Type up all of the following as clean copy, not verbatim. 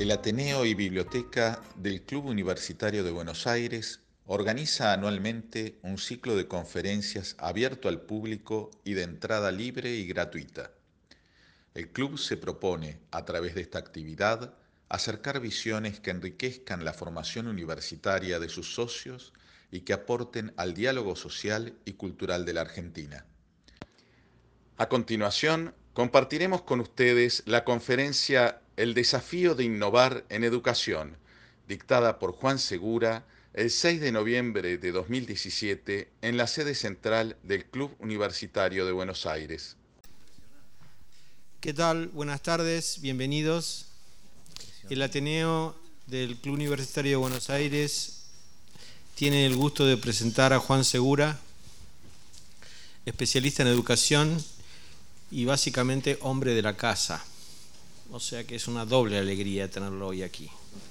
El Ateneo y Biblioteca del Club Universitario de Buenos Aires organiza anualmente un ciclo de conferencias abierto al público y de entrada libre y gratuita. El club se propone, a través de esta actividad, acercar visiones que enriquezcan la formación universitaria de sus socios y que aporten al diálogo social y cultural de la Argentina. A continuación, compartiremos con ustedes la conferencia El desafío de innovar en educación, dictada por Juan Segura el 6 de noviembre de 2017 en la sede central del Club Universitario de Buenos Aires. ¿Qué tal? Buenas tardes, bienvenidos. El Ateneo del Club Universitario de Buenos Aires tiene el gusto de presentar a Juan Segura, especialista en educación y básicamente hombre de la casa. O sea que es una doble alegría tenerlo hoy aquí.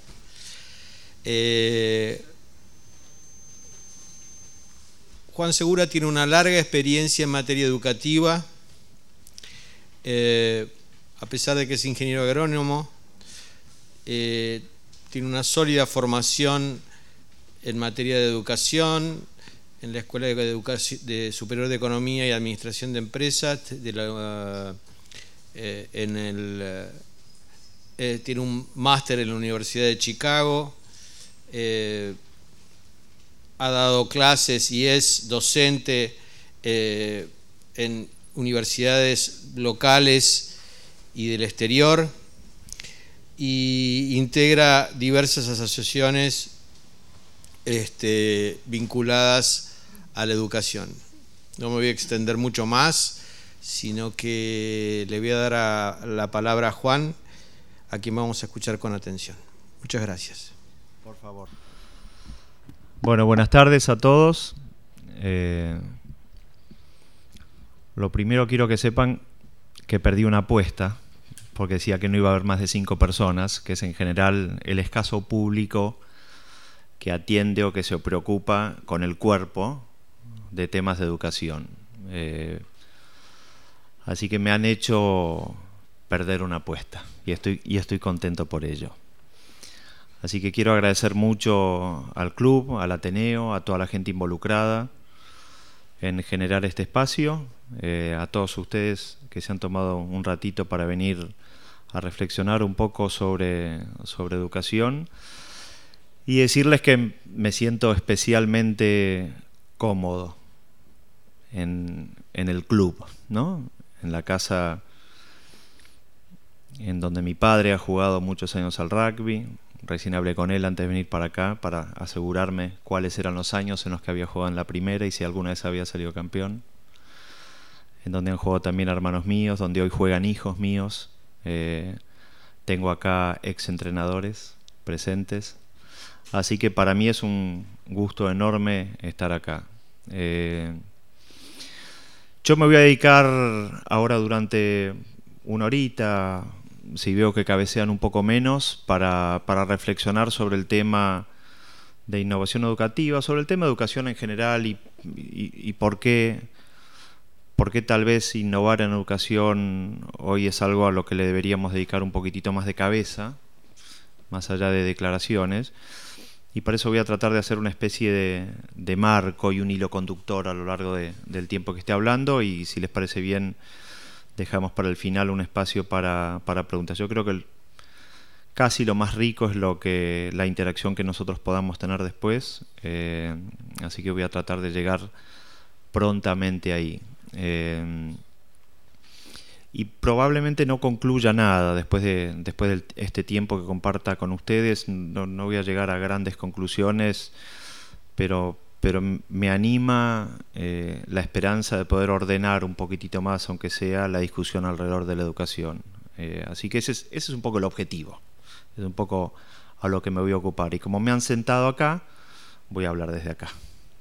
Juan Segura tiene una larga experiencia en materia educativa. A pesar de que es ingeniero agrónomo, tiene una sólida formación en materia de educación en la Escuela de Superior de Economía y Administración de Empresas, tiene un máster en la Universidad de Chicago, ha dado clases y es docente en universidades locales y del exterior, y integra diversas asociaciones vinculadas a la educación. No me voy a extender mucho más, sino que le voy a dar la palabra a Juan, a quien vamos a escuchar con atención. Muchas gracias. Por favor. Bueno, buenas tardes a todos. Lo primero quiero que sepan que perdí una apuesta, porque decía que no iba a haber más de 5 personas, que es en general el escaso público que atiende o que se preocupa con el cuerpo de temas de educación. Así que me han hecho perder una apuesta y estoy contento por ello. Así que quiero agradecer mucho al club, al Ateneo, a toda la gente involucrada en generar este espacio, a todos ustedes que se han tomado un ratito para venir a reflexionar un poco sobre educación, y decirles que me siento especialmente cómodo en el club, ¿no? En la casa en donde mi padre ha jugado muchos años al rugby. Recién hablé con él antes de venir para acá para asegurarme cuáles eran los años en los que había jugado en la primera y si alguna vez había salido campeón. En donde han jugado también hermanos míos, donde hoy juegan hijos míos. Tengo acá ex entrenadores presentes. Así que para mí es un gusto enorme estar acá. Yo me voy a dedicar ahora durante una horita, si veo que cabecean un poco menos, para reflexionar sobre el tema de innovación educativa, sobre el tema de educación en general y por qué tal vez innovar en educación hoy es algo a lo que le deberíamos dedicar un poquitito más de cabeza, más allá de declaraciones. Y para eso voy a tratar de hacer una especie de marco y un hilo conductor a lo largo del tiempo que esté hablando, y si les parece bien dejamos para el final un espacio para preguntas. Yo creo que casi lo más rico es la interacción que nosotros podamos tener después, así que voy a tratar de llegar prontamente ahí. Y probablemente no concluya nada después de este tiempo que comparta con ustedes. No voy a llegar a grandes conclusiones, pero me anima la esperanza de poder ordenar un poquitito más, aunque sea, la discusión alrededor de la educación. Así que ese es un poco el objetivo, es un poco a lo que me voy a ocupar. Y como me han sentado acá, voy a hablar desde acá.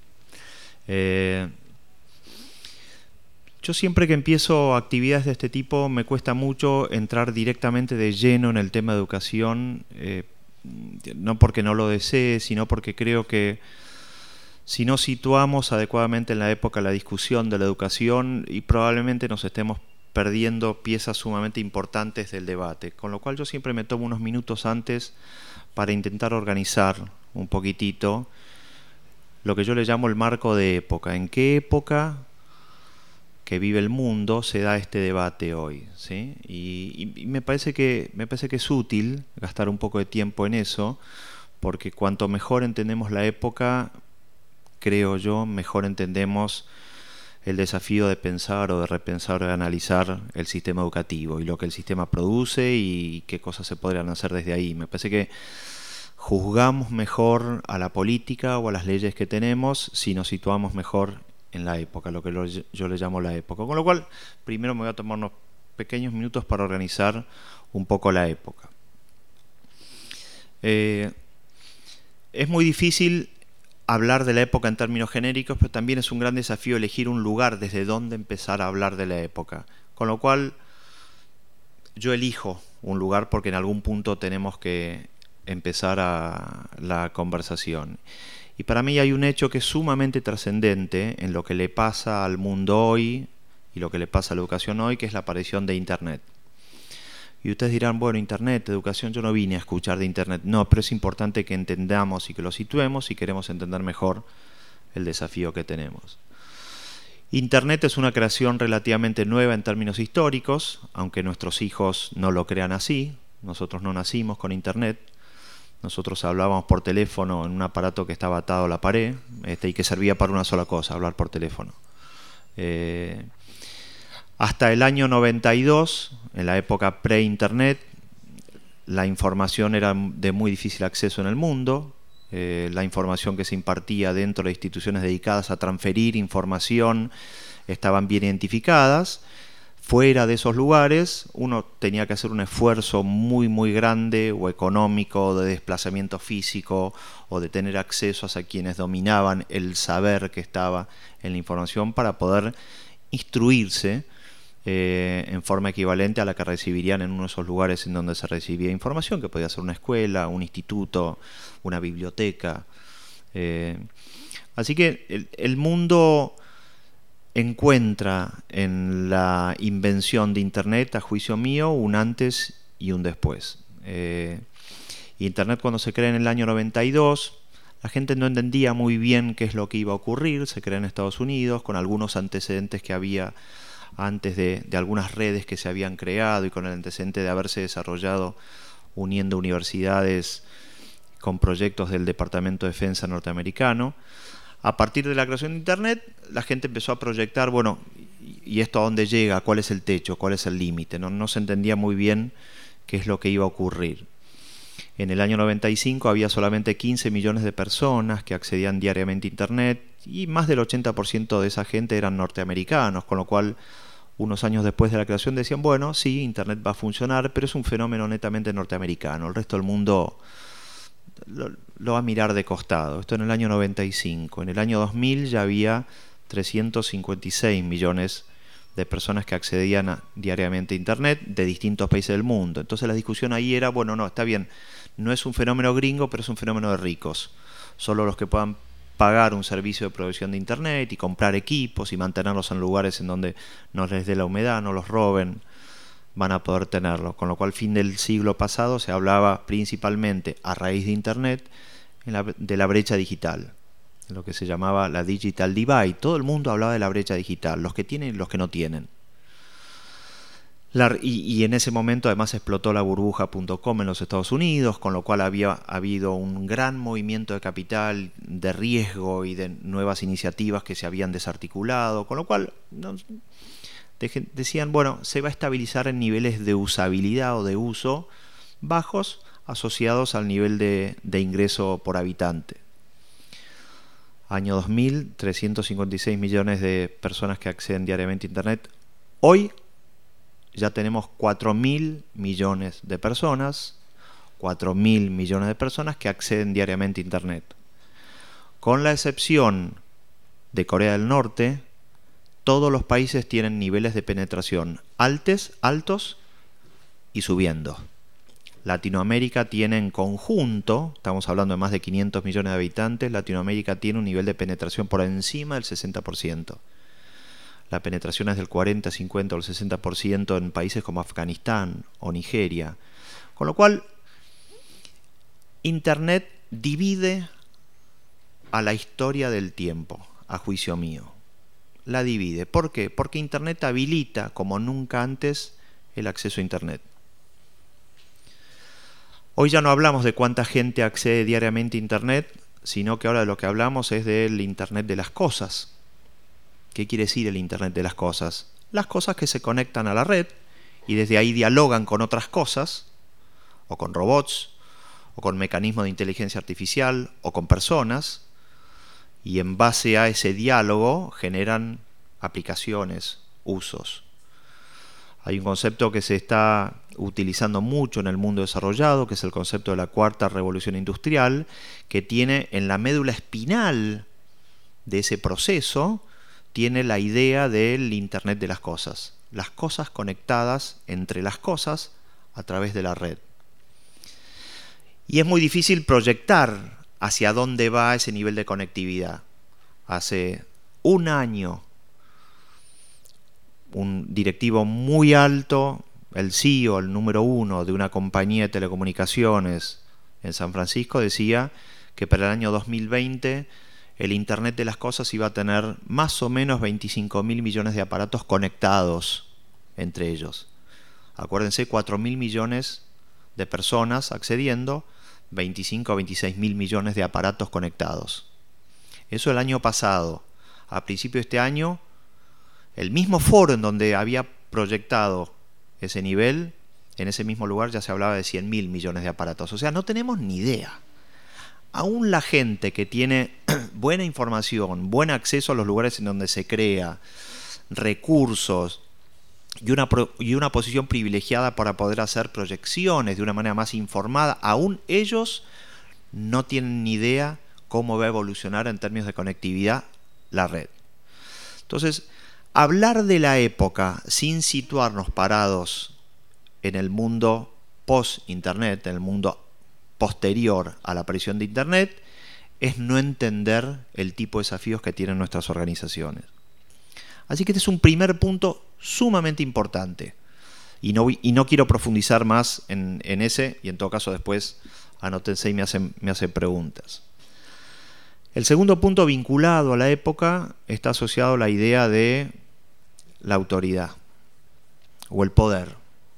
Yo siempre que empiezo actividades de este tipo me cuesta mucho entrar directamente de lleno en el tema de educación, no porque no lo desee, sino porque creo que si no situamos adecuadamente en la época la discusión de la educación, y probablemente nos estemos perdiendo piezas sumamente importantes del debate, con lo cual yo siempre me tomo unos minutos antes para intentar organizar un poquitito lo que yo le llamo el marco de época. ¿En qué época que vive el mundo se da este debate hoy? ¿Sí? Y me parece que es útil gastar un poco de tiempo en eso, porque cuanto mejor entendemos la época, creo yo, mejor entendemos el desafío de pensar o de repensar o de analizar el sistema educativo y lo que el sistema produce y qué cosas se podrían hacer desde ahí. Me parece que juzgamos mejor a la política o a las leyes que tenemos si nos situamos mejor en la época, lo que yo le llamo la época. Con lo cual, primero me voy a tomar unos pequeños minutos para organizar un poco la época. Es muy difícil hablar de la época en términos genéricos, pero también es un gran desafío elegir un lugar desde donde empezar a hablar de la época. Con lo cual, yo elijo un lugar porque en algún punto tenemos que empezar la conversación. Y para mí hay un hecho que es sumamente trascendente en lo que le pasa al mundo hoy y lo que le pasa a la educación hoy, que es la aparición de Internet. Y ustedes dirán, bueno, Internet, educación, yo no vine a escuchar de Internet. No, pero es importante que entendamos y que lo situemos si queremos entender mejor el desafío que tenemos. Internet es una creación relativamente nueva en términos históricos, aunque nuestros hijos no lo crean así. Nosotros no nacimos con Internet. Nosotros hablábamos por teléfono en un aparato que estaba atado a la pared y que servía para una sola cosa, hablar por teléfono. Hasta el año 92, en la época pre-Internet, la información era de muy difícil acceso en el mundo. La información que se impartía dentro de instituciones dedicadas a transferir información estaban bien identificadas. Fuera de esos lugares, uno tenía que hacer un esfuerzo muy, muy grande, o económico, de desplazamiento físico, o de tener acceso a quienes dominaban el saber que estaba en la información para poder instruirse en forma equivalente a la que recibirían en uno de esos lugares en donde se recibía información, que podía ser una escuela, un instituto, una biblioteca. Así que el mundo encuentra en la invención de Internet, a juicio mío, un antes y un después. Internet, cuando se crea en el año 92, la gente no entendía muy bien qué es lo que iba a ocurrir. Se crea en Estados Unidos con algunos antecedentes que había antes de algunas redes que se habían creado y con el antecedente de haberse desarrollado uniendo universidades con proyectos del Departamento de Defensa norteamericano. A partir de la creación de Internet, la gente empezó a proyectar, bueno, ¿y esto a dónde llega? ¿Cuál es el techo? ¿Cuál es el límite? No se entendía muy bien qué es lo que iba a ocurrir. En el año 95 había solamente 15 millones de personas que accedían diariamente a Internet y más del 80% de esa gente eran norteamericanos, con lo cual unos años después de la creación decían, bueno, sí, Internet va a funcionar, pero es un fenómeno netamente norteamericano. El resto del mundo lo va a mirar de costado. Esto en el año 95. En el año 2000 ya había 356 millones de personas que accedían diariamente a Internet de distintos países del mundo. Entonces la discusión ahí era, bueno, no, está bien, no es un fenómeno gringo, pero es un fenómeno de ricos. Solo los que puedan pagar un servicio de provisión de Internet y comprar equipos y mantenerlos en lugares en donde no les dé la humedad, no los roben, van a poder tenerlo. Con lo cual, fin del siglo pasado se hablaba principalmente, a raíz de Internet, de la brecha digital, lo que se llamaba la digital divide. Todo el mundo hablaba de la brecha digital, los que tienen y los que no tienen. Y en ese momento además explotó la burbuja.com en los Estados Unidos, con lo cual había habido un gran movimiento de capital, de riesgo y de nuevas iniciativas que se habían desarticulado, con lo cual decían, bueno, se va a estabilizar en niveles de usabilidad o de uso bajos asociados al nivel de ingreso por habitante. Año 2000, 356 millones de personas que acceden diariamente a Internet. Hoy ya tenemos 4.000 millones de personas, 4.000 millones de personas que acceden diariamente a Internet. Con la excepción de Corea del Norte, todos los países tienen niveles de penetración altos y subiendo. Latinoamérica tiene en conjunto, estamos hablando de más de 500 millones de habitantes, Latinoamérica tiene un nivel de penetración por encima del 60%. la penetración es del 40, 50 o el 60% en países como Afganistán o Nigeria. Con lo cual, Internet divide a la historia del tiempo, a juicio mío. La divide. ¿Por qué? Porque Internet habilita, como nunca antes, el acceso a Internet. Hoy ya no hablamos de cuánta gente accede diariamente a Internet, sino que ahora de lo que hablamos es del Internet de las cosas. ¿Qué quiere decir el Internet de las cosas? Las cosas que se conectan a la red y desde ahí dialogan con otras cosas, o con robots, o con mecanismos de inteligencia artificial, o con personas, y en base a ese diálogo generan aplicaciones, usos. Hay un concepto que se está utilizando mucho en el mundo desarrollado, que es el concepto de la cuarta revolución industrial, que tiene en la médula espinal de ese proceso, tiene la idea del Internet de las cosas conectadas entre las cosas a través de la red. Y es muy difícil proyectar hacia dónde va ese nivel de conectividad. Hace un año, un directivo muy alto, el CEO, el número 1 de una compañía de telecomunicaciones en San Francisco, decía que para el año 2020 el Internet de las cosas iba a tener más o menos 25.000 millones de aparatos conectados entre ellos. Acuérdense, 4.000 millones de personas accediendo, 25 a 26.000 millones de aparatos conectados. Eso el año pasado. A principio de este año, el mismo foro en donde había proyectado ese nivel, en ese mismo lugar ya se hablaba de 100.000 millones de aparatos. O sea, no tenemos ni idea. Aún la gente que tiene buena información, buen acceso a los lugares en donde se crea, recursos y una posición privilegiada para poder hacer proyecciones de una manera más informada, aún ellos no tienen ni idea cómo va a evolucionar en términos de conectividad la red. Entonces, hablar de la época sin situarnos parados en el mundo post-Internet, en el mundo posterior a la aparición de Internet, es no entender el tipo de desafíos que tienen nuestras organizaciones. Así que este es un primer punto sumamente importante. Y no quiero profundizar más en ese, y en todo caso después anótense y me hacen preguntas. El segundo punto vinculado a la época está asociado a la idea de la autoridad o el poder.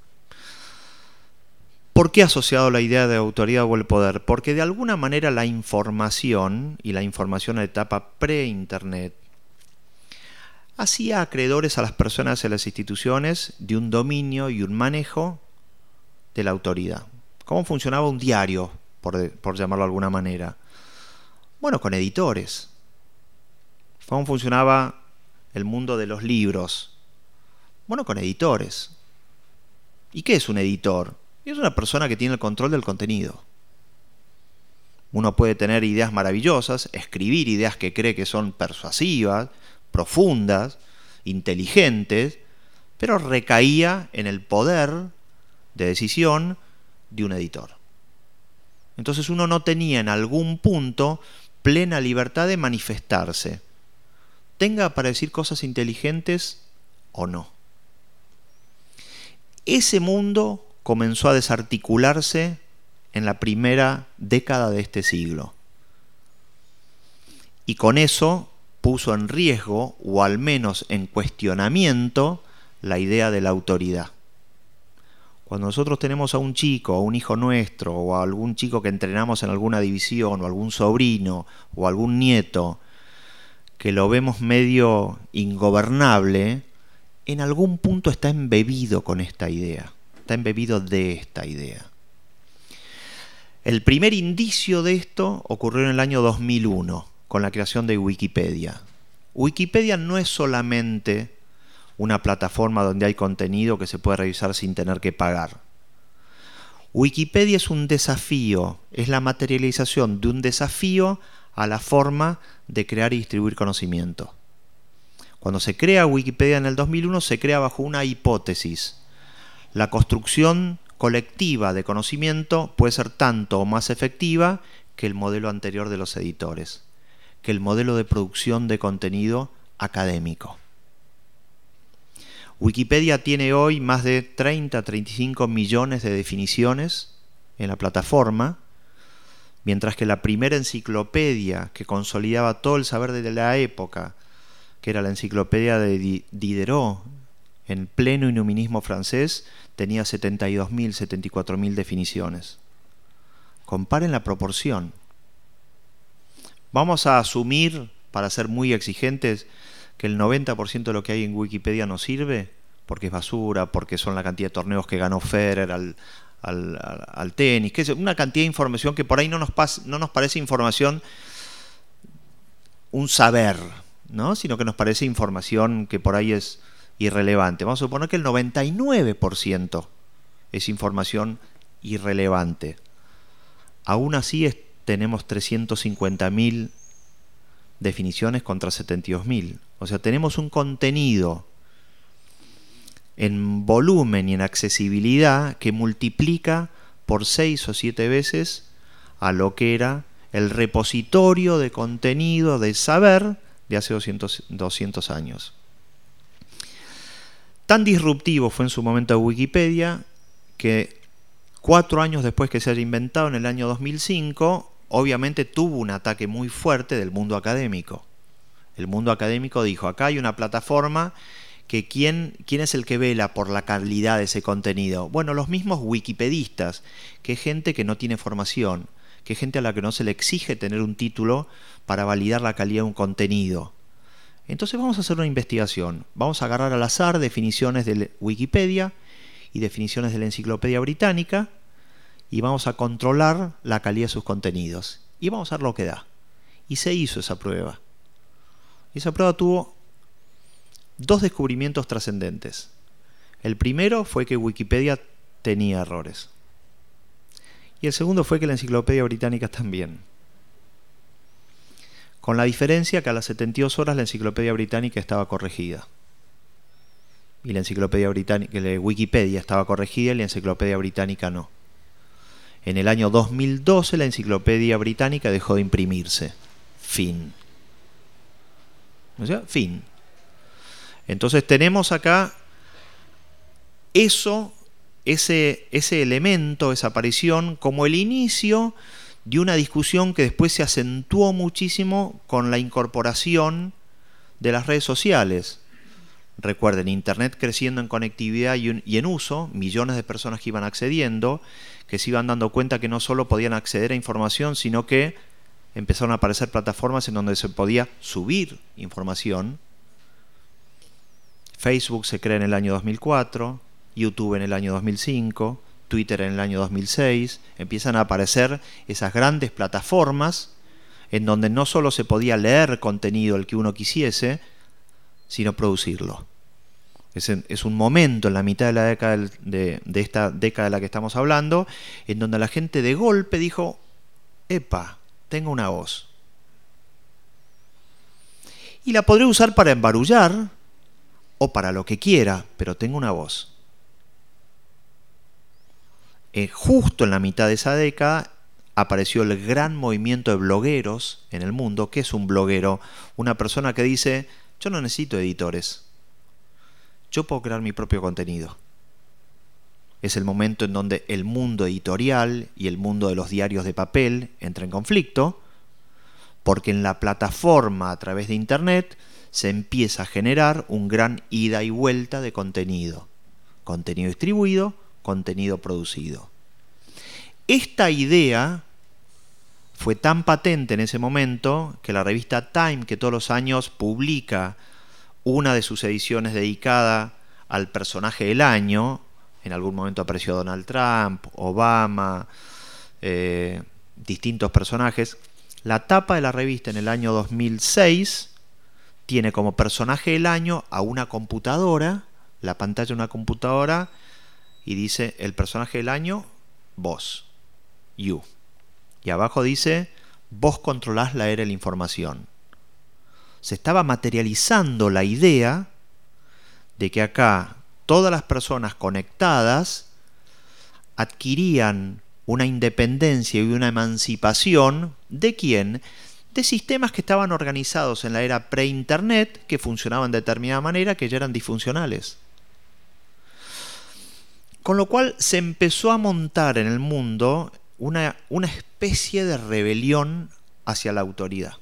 ¿Por qué asociado a la idea de autoridad o el poder? Porque de alguna manera la información, y la información en la etapa pre-Internet, hacía acreedores a las personas y a las instituciones de un dominio y un manejo de la autoridad. ¿Cómo funcionaba un diario, por llamarlo de alguna manera? Bueno, con editores. ¿Cómo funcionaba el mundo de los libros? Bueno, con editores. ¿Y qué es un editor? Es una persona que tiene el control del contenido. Uno puede tener ideas maravillosas, escribir ideas que cree que son persuasivas, profundas, inteligentes, pero recaía en el poder de decisión de un editor. Entonces uno no tenía en algún punto plena libertad de manifestarse, tenga para decir cosas inteligentes o no. Ese mundo comenzó a desarticularse en la primera década de este siglo. Y con eso puso en riesgo, o al menos en cuestionamiento, la idea de la autoridad. Cuando nosotros tenemos a un chico, a un hijo nuestro, o a algún chico que entrenamos en alguna división, o algún sobrino, o algún nieto, que lo vemos medio ingobernable, en algún punto está embebido con esta idea. Está embebido de esta idea. El primer indicio de esto ocurrió en el año 2001, con la creación de Wikipedia. Wikipedia no es solamente una plataforma donde hay contenido que se puede revisar sin tener que pagar. Wikipedia es un desafío, es la materialización de un desafío a la forma de crear y distribuir conocimiento. Cuando se crea Wikipedia en el 2001, se crea bajo una hipótesis. La construcción colectiva de conocimiento puede ser tanto o más efectiva que el modelo anterior de los editores, que el modelo de producción de contenido académico. Wikipedia tiene hoy más de 30-35 millones de definiciones en la plataforma, mientras que la primera enciclopedia que consolidaba todo el saber de la época, que era la enciclopedia de Diderot, en pleno iluminismo francés, tenía 72.000, 74.000 definiciones. Comparen la proporción. Vamos a asumir, para ser muy exigentes, que el 90% de lo que hay en Wikipedia no sirve, porque es basura, porque son la cantidad de torneos que ganó Federer al tenis, que es una cantidad de información que por ahí no nos parece información, un saber, ¿no? Sino que nos parece información que por ahí es irrelevante. Vamos a suponer que el 99% es información irrelevante. Aún así tenemos 350.000 definiciones contra 72.000. O sea, tenemos un contenido en volumen y en accesibilidad que multiplica por 6 o 7 veces a lo que era el repositorio de contenido, de saber, de hace 200 años. Tan disruptivo fue en su momento Wikipedia que 4 años después que se haya inventado, en el año 2005, obviamente tuvo un ataque muy fuerte del mundo académico. El mundo académico dijo, acá hay una plataforma que ¿quién es el que vela por la calidad de ese contenido? Bueno, los mismos wikipedistas, que gente que no tiene formación, que gente a la que no se le exige tener un título para validar la calidad de un contenido. Entonces vamos a hacer una investigación. Vamos a agarrar al azar definiciones de Wikipedia y definiciones de la Enciclopedia Británica y vamos a controlar la calidad de sus contenidos. Y vamos a ver lo que da. Y se hizo esa prueba. Y esa prueba tuvo 2 descubrimientos trascendentes. El primero fue que Wikipedia tenía errores. Y el segundo fue que la Enciclopedia Británica también. Con la diferencia que a las 72 horas la Enciclopedia Británica estaba corregida. Y la Enciclopedia Británica, la Wikipedia estaba corregida y la Enciclopedia Británica no. En el año 2012 la Enciclopedia Británica dejó de imprimirse. Fin. ¿No es cierto? Fin. Entonces tenemos acá ese elemento, esa aparición, como el inicio de una discusión que después se acentuó muchísimo con la incorporación de las redes sociales. Recuerden, Internet creciendo en conectividad y en uso, millones de personas que iban accediendo, que se iban dando cuenta que no solo podían acceder a información, sino que empezaron a aparecer plataformas en donde se podía subir información. Facebook se crea en el año 2004, YouTube en el año 2005, Twitter en el año 2006, empiezan a aparecer esas grandes plataformas en donde no solo se podía leer contenido el que uno quisiese, sino producirlo. Es un momento en la mitad de la década de esta década de la que estamos hablando, en donde la gente de golpe dijo, epa, tengo una voz. Y la podré usar para embarullar o para lo que quiera, pero tengo una voz. Justo en la mitad de esa década apareció el gran movimiento de blogueros en el mundo. ¿Qué es un bloguero? Una persona que dice, yo no necesito editores. Yo puedo crear mi propio contenido. Es el momento en donde el mundo editorial y el mundo de los diarios de papel entra en conflicto, porque en la plataforma a través de Internet se empieza a generar un gran ida y vuelta de contenido. Contenido distribuido, contenido producido. Esta idea fue tan patente en ese momento que la revista Time, que todos los años publica una de sus ediciones dedicada al personaje del año, en algún momento apareció Donald Trump, Obama, distintos personajes, la tapa de la revista en el año 2006 tiene como personaje del año a una computadora, la pantalla de una computadora, y dice el personaje del año, vos, you. Y abajo dice, vos controlás la era de la información. Se estaba materializando la idea de que acá todas las personas conectadas adquirían una independencia y una emancipación. ¿De quién? De sistemas que estaban organizados en la era pre-internet, que funcionaban de determinada manera, que ya eran disfuncionales. Con lo cual se empezó a montar en el mundo una especie de rebelión hacia la autoridad.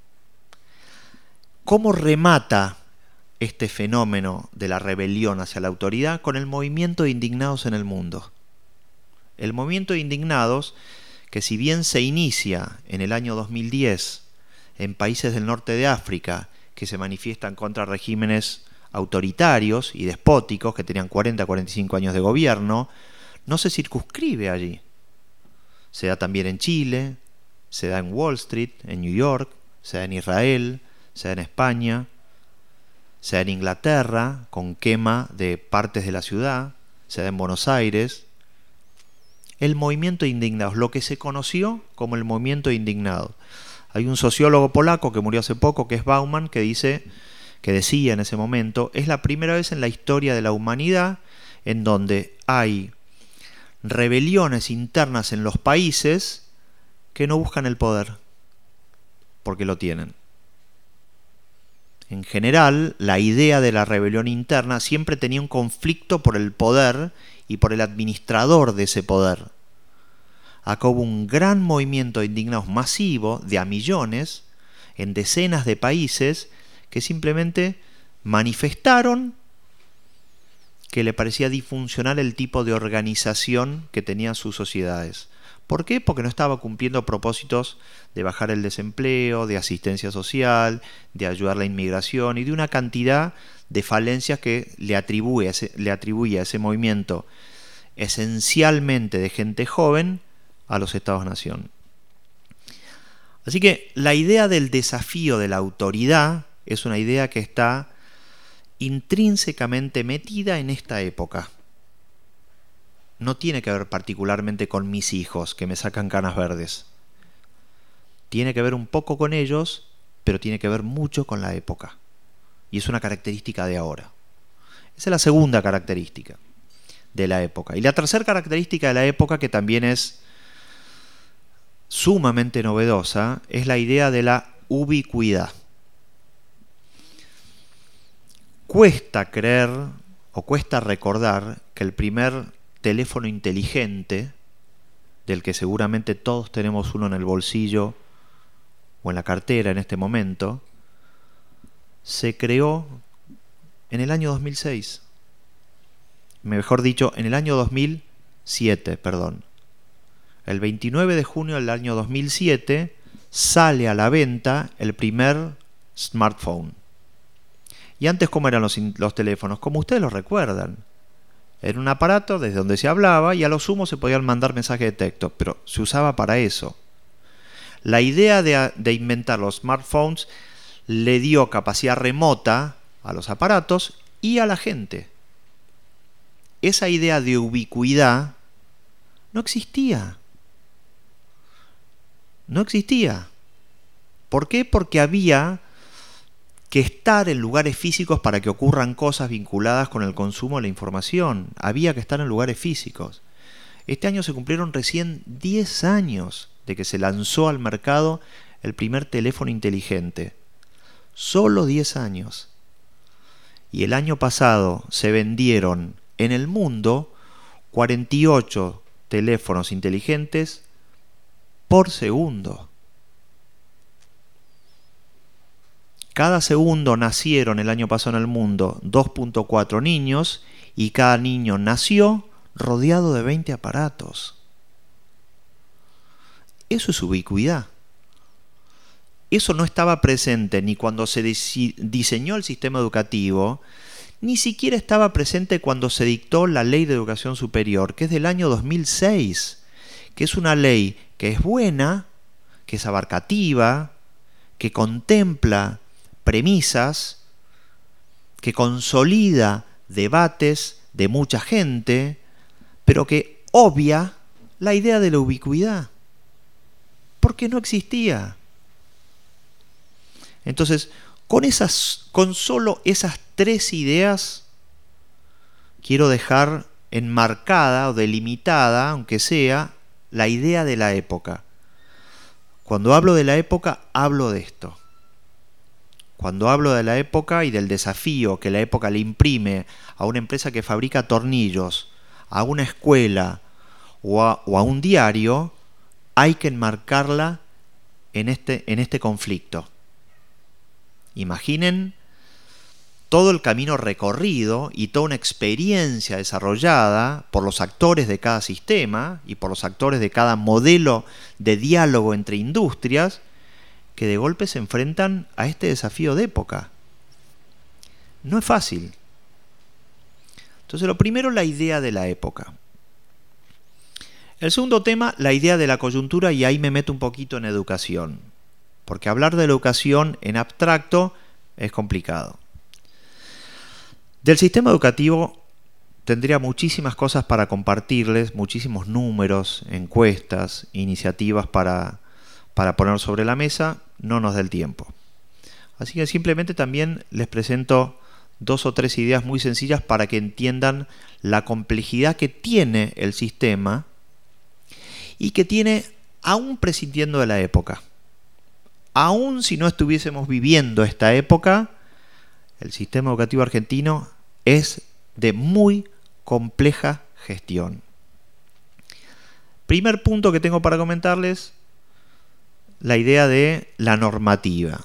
¿Cómo remata este fenómeno de la rebelión hacia la autoridad? Con el movimiento de indignados en el mundo. El movimiento de indignados, que si bien se inicia en el año 2010 en países del norte de África, que se manifiestan contra regímenes autoritarios y despóticos que tenían 40-45 años de gobierno, no se circunscribe allí. Se da también en Chile, se da en Wall Street, en New York, se da en Israel, se da en España, se da en Inglaterra, con quema de partes de la ciudad, se da en Buenos Aires. El movimiento de indignados, lo que se conoció como el movimiento de indignados. Hay un sociólogo polaco que murió hace poco, que es Bauman, que decía en ese momento, es la primera vez en la historia de la humanidad en donde hay rebeliones internas en los países que no buscan el poder, porque lo tienen. En general, la idea de la rebelión interna siempre tenía un conflicto por el poder y por el administrador de ese poder. Acá hubo un gran movimiento de indignados masivo, de a millones, en decenas de países, que simplemente manifestaron que le parecía disfuncional el tipo de organización que tenían sus sociedades. ¿Por qué? Porque no estaba cumpliendo propósitos de bajar el desempleo, de asistencia social, de ayudar a la inmigración y de una cantidad de falencias que le atribuía a ese movimiento, esencialmente de gente joven, a los Estados-nación. Así que la idea del desafío de la autoridad es una idea que está intrínsecamente metida en esta época. No tiene que ver particularmente con mis hijos que me sacan canas verdes. Tiene que ver un poco con ellos, pero tiene que ver mucho con la época. Y es una característica de ahora. Esa es la segunda característica de la época. Y la tercera característica de la época, que también es sumamente novedosa, es la idea de la ubicuidad. Cuesta creer o cuesta recordar que el primer teléfono inteligente, del que seguramente todos tenemos uno en el bolsillo o en la cartera en este momento, se creó en el año 2006. Mejor dicho, en el año 2007, perdón. El 29 de junio del año 2007 sale a la venta el primer smartphone. Y antes, ¿cómo eran los teléfonos? Como ustedes los recuerdan. Era un aparato desde donde se hablaba y a lo sumo se podían mandar mensajes de texto, pero se usaba para eso. La idea de inventar los smartphones le dio capacidad remota a los aparatos y a la gente. Esa idea de ubicuidad no existía. No existía. ¿Por qué? Porque había que estar en lugares físicos para que ocurran cosas vinculadas con el consumo de la información. Había que estar en lugares físicos. Este año se cumplieron recién 10 años de que se lanzó al mercado el primer teléfono inteligente. Solo 10 años. Y el año pasado se vendieron en el mundo 48 teléfonos inteligentes por segundo. Cada segundo nacieron el año pasado en el mundo 2.4 niños y cada niño nació rodeado de 20 aparatos. Eso es ubicuidad. Eso no estaba presente ni cuando se diseñó el sistema educativo, ni siquiera estaba presente cuando se dictó la Ley de Educación Superior, que es del año 2006, que es una ley que es buena, que es abarcativa, que contempla premisas, que consolida debates de mucha gente, pero que obvia la idea de la ubicuidad, porque no existía. Entonces, con solo esas tres ideas, quiero dejar enmarcada o delimitada, aunque sea, la idea de la época. Cuando hablo de la época, hablo de esto. Cuando hablo de la época y del desafío que la época le imprime a una empresa que fabrica tornillos, a una escuela o a un diario, hay que enmarcarla en este conflicto. Imaginen todo el camino recorrido y toda una experiencia desarrollada por los actores de cada sistema y por los actores de cada modelo de diálogo entre industrias que de golpe se enfrentan a este desafío de época. No es fácil. Entonces, lo primero, la idea de la época. El segundo tema, la idea de la coyuntura, y ahí me meto un poquito en educación, porque hablar de educación en abstracto es complicado. Del sistema educativo tendría muchísimas cosas para compartirles, muchísimos números, encuestas, iniciativas para poner sobre la mesa, no nos da el tiempo. Así que simplemente también les presento 2 o 3 ideas muy sencillas para que entiendan la complejidad que tiene el sistema y que tiene aún prescindiendo de la época. Aún si no estuviésemos viviendo esta época, el sistema educativo argentino es de muy compleja gestión. Primer punto que tengo para comentarles, la idea de la normativa.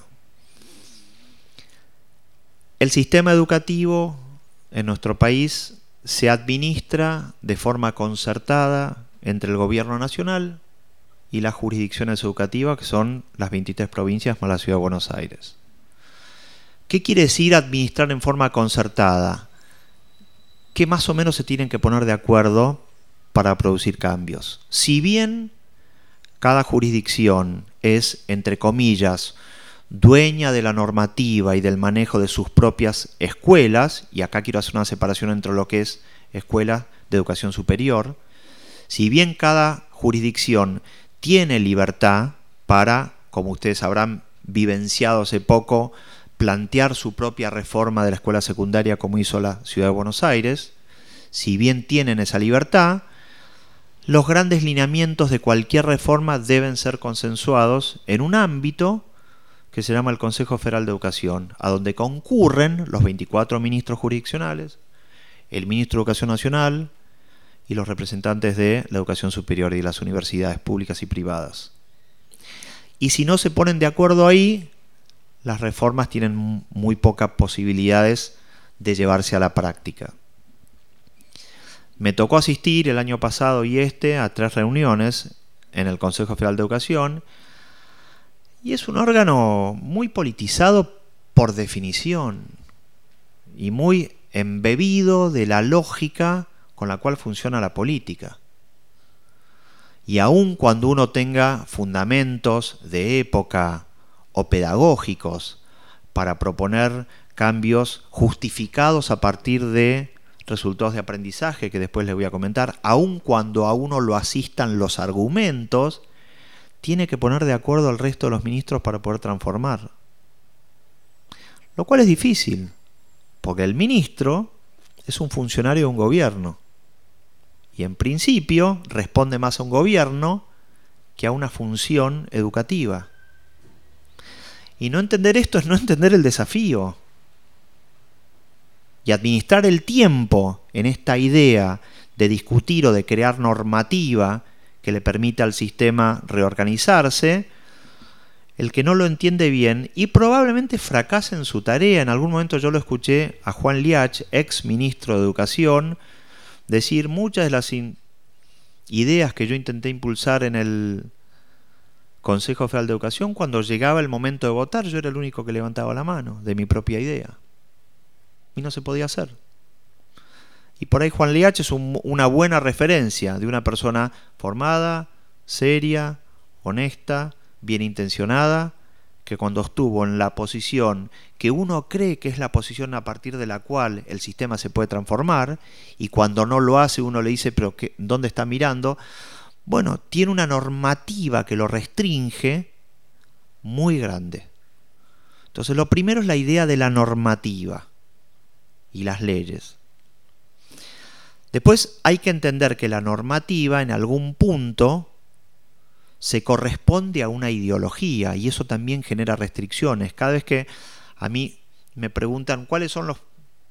El sistema educativo en nuestro país se administra de forma concertada entre el gobierno nacional y las jurisdicciones educativas, que son las 23 provincias más la Ciudad de Buenos Aires. ¿Qué quiere decir administrar en forma concertada? Que más o menos se tienen que poner de acuerdo para producir cambios. Si bien cada jurisdicción es, entre comillas, dueña de la normativa y del manejo de sus propias escuelas, y acá quiero hacer una separación entre lo que es escuela de educación superior, si bien cada jurisdicción tiene libertad para, como ustedes habrán vivenciado hace poco, plantear su propia reforma de la escuela secundaria como hizo la Ciudad de Buenos Aires, si bien tienen esa libertad, los grandes lineamientos de cualquier reforma deben ser consensuados en un ámbito que se llama el Consejo Federal de Educación, a donde concurren los 24 ministros jurisdiccionales, el ministro de Educación Nacional y los representantes de la educación superior y de las universidades públicas y privadas. Y si no se ponen de acuerdo ahí, las reformas tienen muy pocas posibilidades de llevarse a la práctica. Me tocó asistir el año pasado y a 3 reuniones en el Consejo Federal de Educación, y es un órgano muy politizado por definición y muy embebido de la lógica con la cual funciona la política. Y aun cuando uno tenga fundamentos de época o pedagógicos para proponer cambios justificados a partir de resultados de aprendizaje, que después les voy a comentar, aun cuando a uno lo asistan los argumentos, tiene que poner de acuerdo al resto de los ministros para poder transformar. Lo cual es difícil, porque el ministro es un funcionario de un gobierno y en principio responde más a un gobierno que a una función educativa. Y no entender esto es no entender el desafío. Y administrar el tiempo en esta idea de discutir o de crear normativa que le permita al sistema reorganizarse, el que no lo entiende bien y probablemente fracase en su tarea. En algún momento yo lo escuché a Juan Liach, ex ministro de Educación, decir muchas de las ideas que yo intenté impulsar en el Consejo Federal de Educación, cuando llegaba el momento de votar, yo era el único que levantaba la mano de mi propia idea. Y no se podía hacer. Y por ahí Juan Liach es una buena referencia de una persona formada, seria, honesta, bien intencionada, que cuando estuvo en la posición que uno cree que es la posición a partir de la cual el sistema se puede transformar, y cuando no lo hace uno le dice, pero ¿dónde está mirando? Bueno, tiene una normativa que lo restringe muy grande. Entonces lo primero es la idea de la normativa y las leyes. Después hay que entender que la normativa en algún punto se corresponde a una ideología y eso también genera restricciones. Cada vez que a mí me preguntan cuáles son los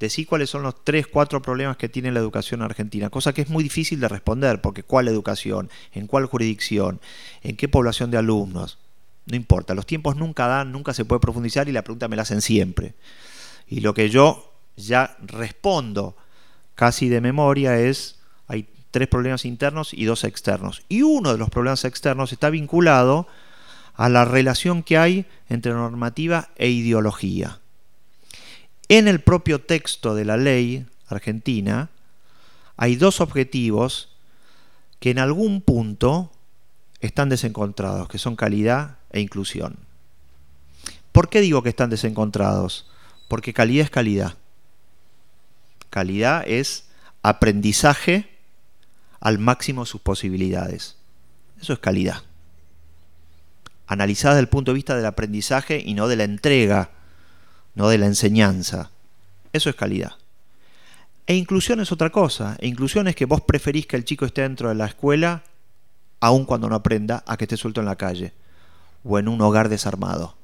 decí cuáles son los 3, 4 problemas que tiene la educación argentina, cosa que es muy difícil de responder, porque ¿cuál educación? ¿En cuál jurisdicción? ¿En qué población de alumnos? No importa, los tiempos nunca dan, nunca se puede profundizar y la pregunta me la hacen siempre. Y lo que yo ya respondo casi de memoria es, hay 3 problemas internos y 2 externos. Y uno de los problemas externos está vinculado a la relación que hay entre normativa e ideología. En el propio texto de la ley argentina hay 2 objetivos que en algún punto están desencontrados, que son calidad e inclusión. ¿Por qué digo que están desencontrados? Porque calidad es calidad. Calidad es aprendizaje al máximo de sus posibilidades. Eso es calidad. Analizada desde el punto de vista del aprendizaje y no de la entrega, no de la enseñanza. Eso es calidad. E inclusión es otra cosa. E inclusión es que vos preferís que el chico esté dentro de la escuela, aun cuando no aprenda, a que esté suelto en la calle o en un hogar desarmado.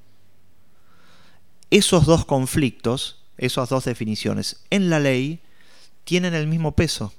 Esos 2 conflictos, esas 2 definiciones en la ley tienen el mismo peso.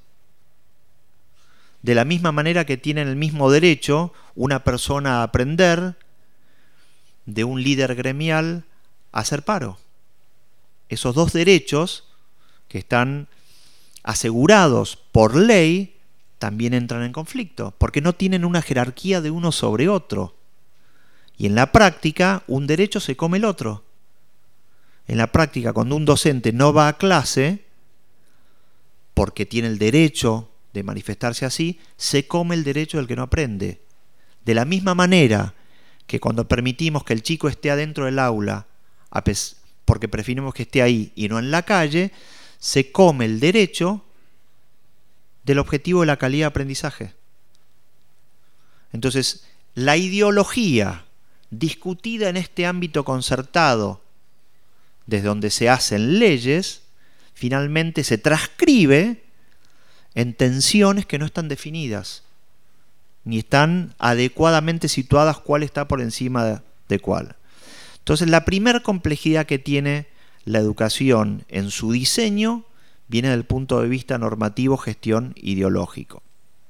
De la misma manera que tienen el mismo derecho una persona a aprender de un líder gremial a hacer paro. Esos 2 derechos que están asegurados por ley también entran en conflicto, porque no tienen una jerarquía de uno sobre otro. Y en la práctica, un derecho se come el otro. En la práctica, cuando un docente no va a clase, porque tiene el derecho de manifestarse así, se come el derecho del que no aprende. De la misma manera que cuando permitimos que el chico esté adentro del aula, porque preferimos que esté ahí y no en la calle, se come el derecho del objetivo de la calidad de aprendizaje. Entonces, la ideología discutida en este ámbito concertado, desde donde se hacen leyes, finalmente se transcribe en tensiones que no están definidas, ni están adecuadamente situadas cuál está por encima de cuál. Entonces, la primera complejidad que tiene la educación en su diseño viene del punto de vista normativo, gestión, ideológico.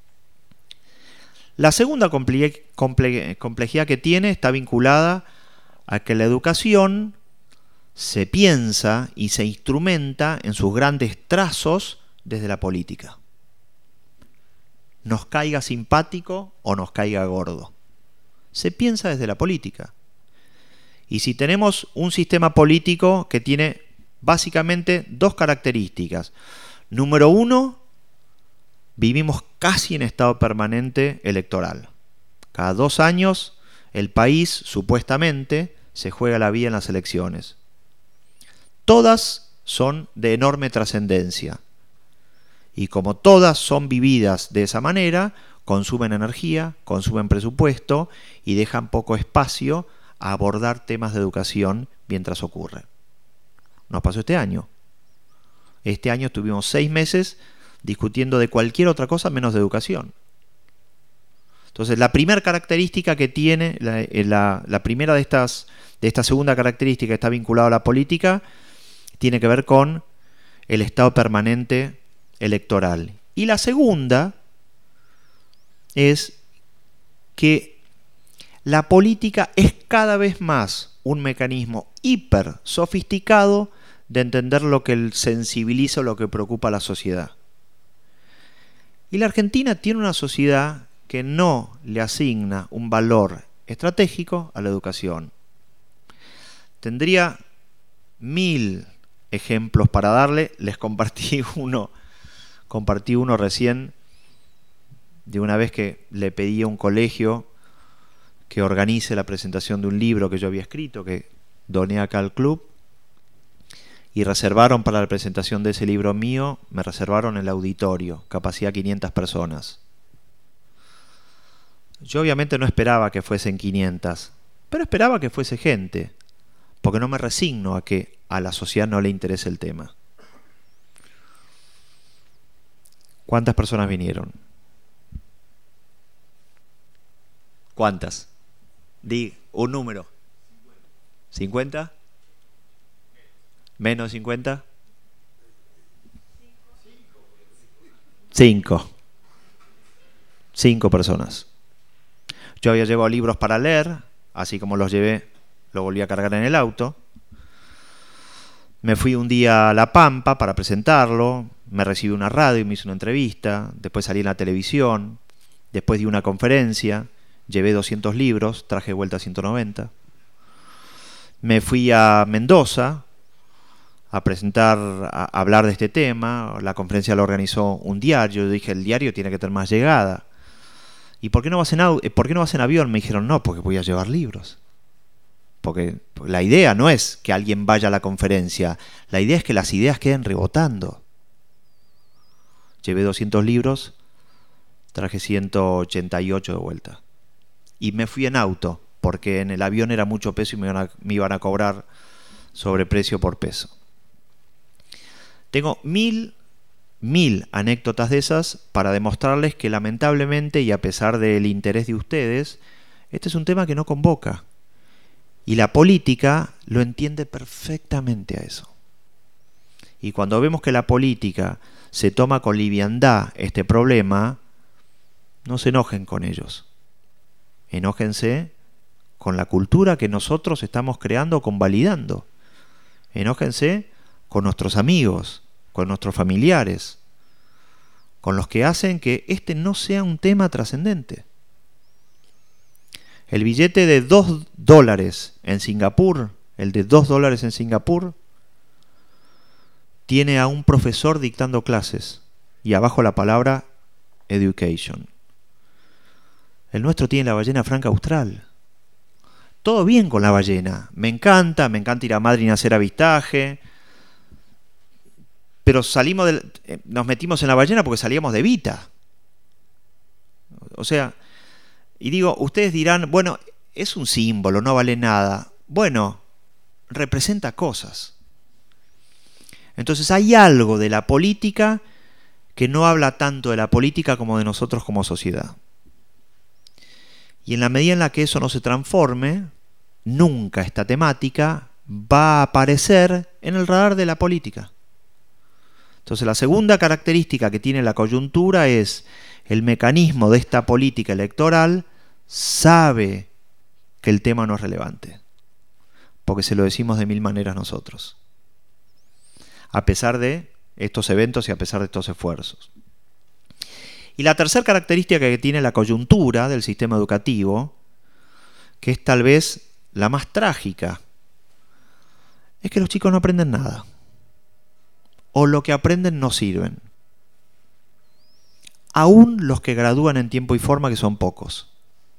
La segunda complejidad que tiene está vinculada a que la educación se piensa y se instrumenta en sus grandes trazos desde la política. Nos caiga simpático o nos caiga gordo. Se piensa desde la política. Y si tenemos un sistema político que tiene básicamente 2 características. Número 1, vivimos casi en estado permanente electoral. Cada 2 años el país supuestamente se juega la vida en las elecciones. Todas son de enorme trascendencia. Y como todas son vividas de esa manera, consumen energía, consumen presupuesto y dejan poco espacio a abordar temas de educación mientras ocurre. Nos pasó este año. Este año estuvimos 6 meses discutiendo de cualquier otra cosa menos de educación. Entonces, la primera característica que tiene, la primera de esta segunda característica que está vinculada a la política, tiene que ver con el estado permanente electoral. Y la segunda es que la política es cada vez más un mecanismo hiper sofisticado de entender lo que sensibiliza o lo que preocupa a la sociedad. Y la Argentina tiene una sociedad que no le asigna un valor estratégico a la educación. Tendría 1000 ejemplos para darle, les compartí uno recién de una vez que le pedí a un colegio que organice la presentación de un libro que yo había escrito, que doné acá al club, y reservaron para la presentación de ese libro mío, me reservaron el auditorio, capacidad 500 personas. Yo obviamente no esperaba que fuesen 500, pero esperaba que fuese gente, porque no me resigno a que a la sociedad no le interese el tema. ¿Cuántas personas vinieron? ¿Cuántas? Di un número. ¿50? ¿Menos 50? 5 personas. Yo había llevado libros para leer, así como los llevé, lo volví a cargar en el auto. Me fui un día a La Pampa para presentarlo, me recibí una radio y me hizo una entrevista, después salí en la televisión, después di una conferencia, llevé 200 libros, traje de vuelta 190. Me fui a Mendoza a presentar, a hablar de este tema. La conferencia la organizó un diario. Yo dije, el diario tiene que tener más llegada. ¿Y por qué no vas en avión? Me dijeron, no, porque voy a llevar libros. Porque la idea no es que alguien vaya a la conferencia, la idea es que las ideas queden rebotando. Llevé 200 libros, traje 188 de vuelta. Y me fui en auto, porque en el avión era mucho peso y me iban a cobrar sobreprecio por peso. Tengo mil anécdotas de esas para demostrarles que lamentablemente, y a pesar del interés de ustedes, este es un tema que no convoca. Y la política lo entiende perfectamente a eso. Y cuando vemos que la política se toma con liviandad este problema, no se enojen con ellos. Enójense con la cultura que nosotros estamos creando, convalidando. Enójense con nuestros amigos, con nuestros familiares, con los que hacen que este no sea un tema trascendente. El billete de $2 en Singapur, el de $2 en Singapur, tiene a un profesor dictando clases y abajo la palabra education. El nuestro tiene la ballena franca austral. Todo bien con la ballena. Me encanta ir a Madrid a hacer avistaje. Pero nos metimos en la ballena porque salíamos de Vita. O sea, y digo, ustedes dirán, bueno, es un símbolo, no vale nada. Bueno, representa cosas. Entonces hay algo de la política que no habla tanto de la política como de nosotros como sociedad. Y en la medida en la que eso no se transforme, nunca esta temática va a aparecer en el radar de la política. Entonces la segunda característica que tiene la coyuntura es el mecanismo de esta política electoral sabe que el tema no es relevante, porque se lo decimos de mil maneras nosotros, a pesar de estos eventos y a pesar de estos esfuerzos. Y la tercera característica que tiene la coyuntura del sistema educativo, que es tal vez la más trágica, es que los chicos no aprenden nada. O lo que aprenden no sirven. Aún los que gradúan en tiempo y forma, que son pocos.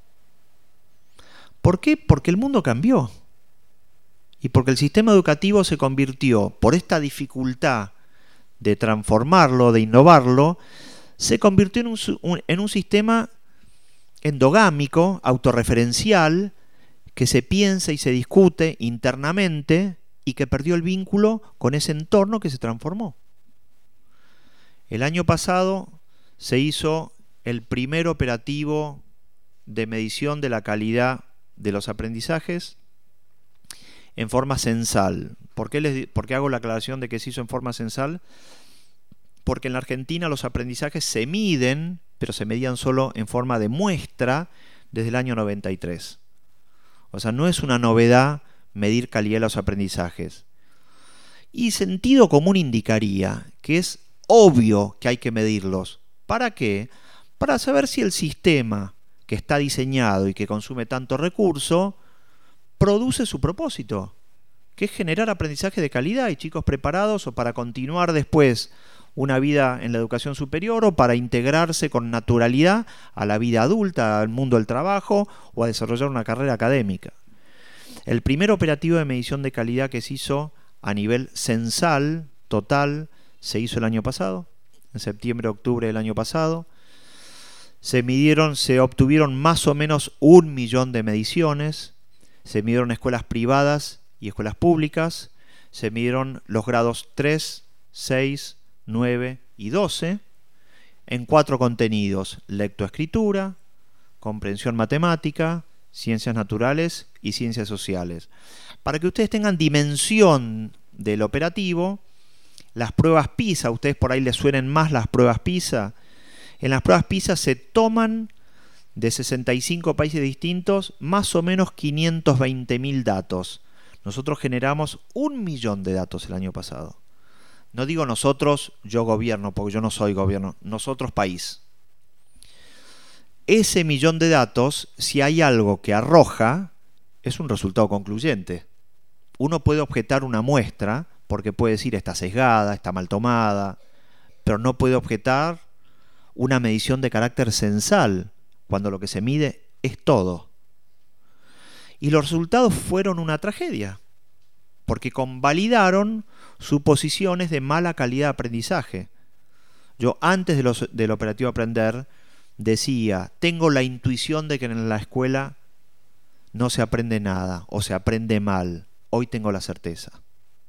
¿Por qué? Porque el mundo cambió. Y porque el sistema educativo se convirtió, por esta dificultad de transformarlo, de innovarlo, se convirtió en un sistema endogámico, autorreferencial, que se piensa y se discute internamente y que perdió el vínculo con ese entorno que se transformó. El año pasado se hizo el primer operativo de medición de la calidad de los aprendizajes en forma censal. ¿Por qué hago la aclaración de que se hizo en forma censal? Porque en la Argentina los aprendizajes se miden, pero se medían solo en forma de muestra desde el año 93. O sea, no es una novedad medir calidad de los aprendizajes. Y sentido común indicaría que es obvio que hay que medirlos. ¿Para qué? Para saber si el sistema que está diseñado y que consume tanto recurso produce su propósito, que es generar aprendizaje de calidad y chicos preparados o para continuar después una vida en la educación superior o para integrarse con naturalidad a la vida adulta, al mundo del trabajo o a desarrollar una carrera académica. El primer operativo de medición de calidad que se hizo a nivel censal, total, se hizo el año pasado, en septiembre-octubre del año pasado. Se obtuvieron más o menos 1 millón de mediciones, se midieron escuelas privadas y escuelas públicas, se midieron los grados 3, 6, 9 y 12 en 4 contenidos: lectoescritura, comprensión matemática, ciencias naturales y ciencias sociales. Para que ustedes tengan dimensión del operativo, las pruebas PISA, a ustedes por ahí les suenen más las pruebas PISA, En las pruebas PISA se toman de 65 países distintos más o menos 520.000 datos. Nosotros generamos 1 millón de datos el año pasado. No digo nosotros, yo gobierno, porque yo no soy gobierno, nosotros país. Ese millón de datos, si hay algo que arroja, es un resultado concluyente. Uno puede objetar una muestra, porque puede decir está sesgada, está mal tomada, pero no puede objetar una medición de carácter censal, cuando lo que se mide es todo. Y los resultados fueron una tragedia, porque convalidaron suposiciones de mala calidad de aprendizaje. Yo antes del operativo Aprender decía, tengo la intuición de que en la escuela no se aprende nada o se aprende mal. Hoy tengo la certeza.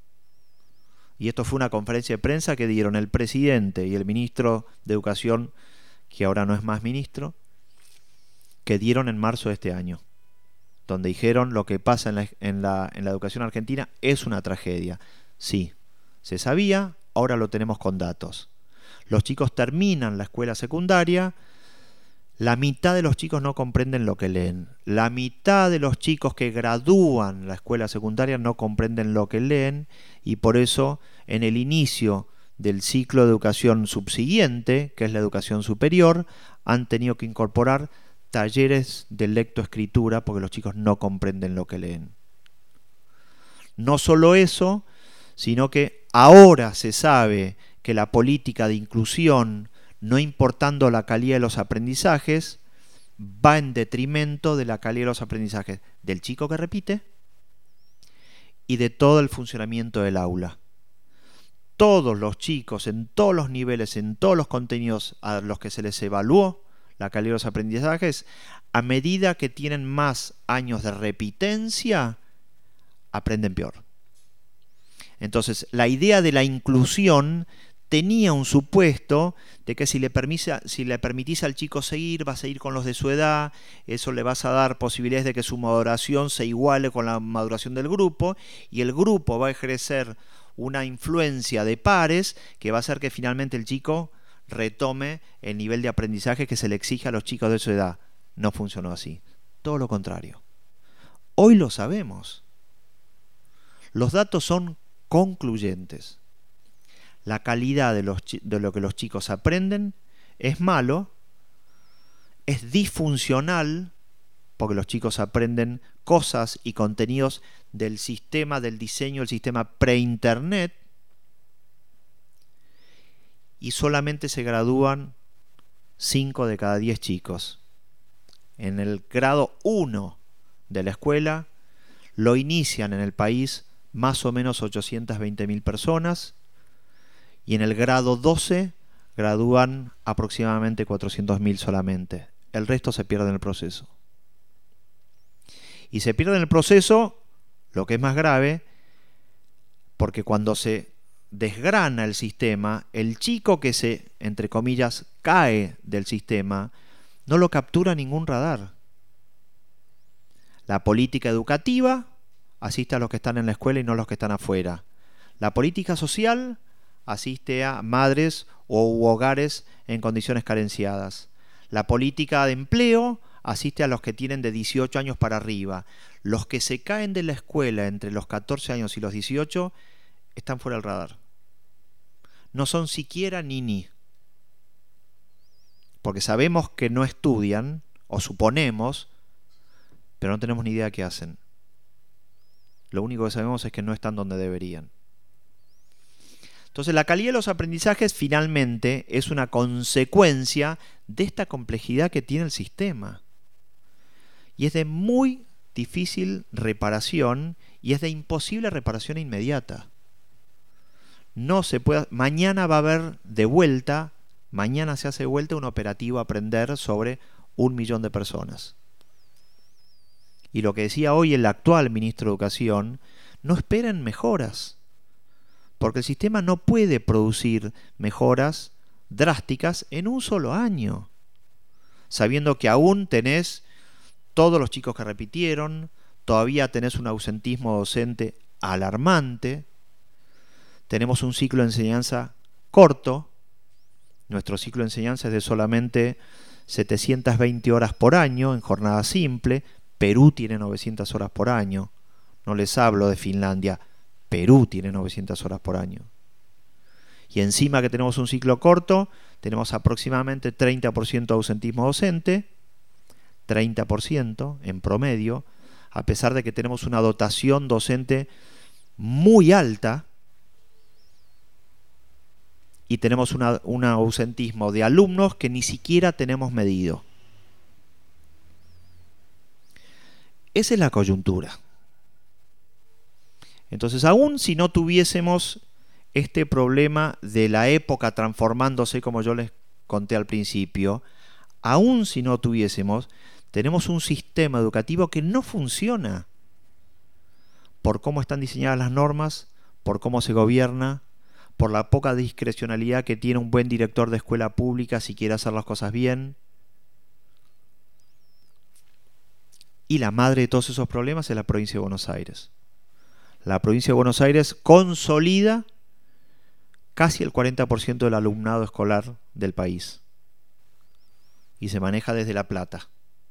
Y esto fue una conferencia de prensa que dieron el presidente y el ministro de Educación, que ahora no es más ministro, que dieron en marzo de este año, donde dijeron lo que pasa en la educación argentina es una tragedia. Sí, se sabía, ahora lo tenemos con datos. Los chicos terminan la escuela secundaria, la mitad de los chicos no comprenden lo que leen. La mitad de los chicos que gradúan la escuela secundaria no comprenden lo que leen, y por eso en el inicio del ciclo de educación subsiguiente, que es la educación superior, han tenido que incorporar talleres de lectoescritura porque los chicos no comprenden lo que leen. No solo eso, sino que ahora se sabe que la política de inclusión, no importando la calidad de los aprendizajes, va en detrimento de la calidad de los aprendizajes del chico que repite y de todo el funcionamiento del aula. Todos los chicos, en todos los niveles, en todos los contenidos a los que se les evaluó la calidad de los aprendizajes, a medida que tienen más años de repitencia, aprenden peor. Entonces, la idea de la inclusión tenía un supuesto de que si le permitís al chico seguir, va a seguir con los de su edad, eso le vas a dar posibilidades de que su maduración se iguale con la maduración del grupo, y el grupo va a ejercer una influencia de pares que va a hacer que finalmente el chico retome el nivel de aprendizaje que se le exige a los chicos de su edad. No funcionó así. Todo lo contrario. Hoy lo sabemos. Los datos son concluyentes. La calidad de lo que los chicos aprenden es malo, es disfuncional, porque los chicos aprenden cosas y contenidos del sistema del diseño, el sistema pre-internet, y solamente se gradúan 5 de cada 10 chicos. En el grado 1 de la escuela lo inician en el país más o menos 820.000 personas, y en el grado 12 gradúan aproximadamente 400.000 solamente. El resto se pierde en el proceso. Y se pierde en el proceso, lo que es más grave, porque cuando se desgrana el sistema, el chico que se, entre comillas, cae del sistema, no lo captura ningún radar. La política educativa asiste a los que están en la escuela y no a los que están afuera. La política social asiste a madres u hogares en condiciones carenciadas. La política de empleo asiste a los que tienen de 18 años para arriba. Los que se caen de la escuela entre los 14 años y los 18 están fuera del radar. No son siquiera ni. Porque sabemos que no estudian, o suponemos, pero no tenemos ni idea de qué hacen. Lo único que sabemos es que no están donde deberían. Entonces, la calidad de los aprendizajes finalmente es una consecuencia de esta complejidad que tiene el sistema. Y es de muy difícil reparación y es de imposible reparación inmediata. No se puede. Mañana va a haber de vuelta, mañana se hace de vuelta un operativo Aprender sobre 1 millón de personas. Y lo que decía hoy el actual ministro de Educación, no esperen mejoras, porque el sistema no puede producir mejoras drásticas en un solo año, sabiendo que aún tenés todos los chicos que repitieron, todavía tenés un ausentismo docente alarmante, tenemos un ciclo de enseñanza corto, Nuestro ciclo de enseñanza es de solamente 720 horas por año en jornada simple. Perú tiene 900 horas por año. No les hablo de Finlandia. Perú tiene 900 horas por año. Y encima que tenemos un ciclo corto, tenemos aproximadamente 30% de ausentismo docente, 30% en promedio, a pesar de que tenemos una dotación docente muy alta y tenemos un ausentismo de alumnos que ni siquiera tenemos medido. Esa es la coyuntura. Entonces, aún si no tuviésemos este problema de la época transformándose, como yo les conté al principio, aún si no tuviésemos, tenemos un sistema educativo que no funciona por cómo están diseñadas las normas, por cómo se gobierna, por la poca discrecionalidad que tiene un buen director de escuela pública si quiere hacer las cosas bien. Y la madre de todos esos problemas es la provincia de Buenos Aires. La provincia de Buenos Aires consolida casi el 40% del alumnado escolar del país. Y se maneja desde La Plata.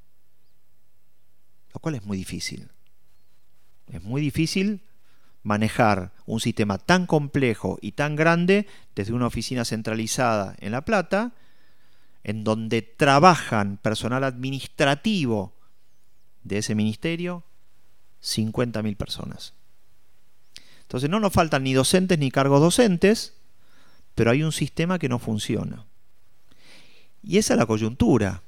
Lo cual es muy difícil. Es muy difícil manejar un sistema tan complejo y tan grande desde una oficina centralizada en La Plata, en donde trabajan personal administrativo de ese ministerio 50.000 personas. Entonces no nos faltan ni docentes ni cargos docentes, pero hay un sistema que no funciona. Y esa es la coyuntura.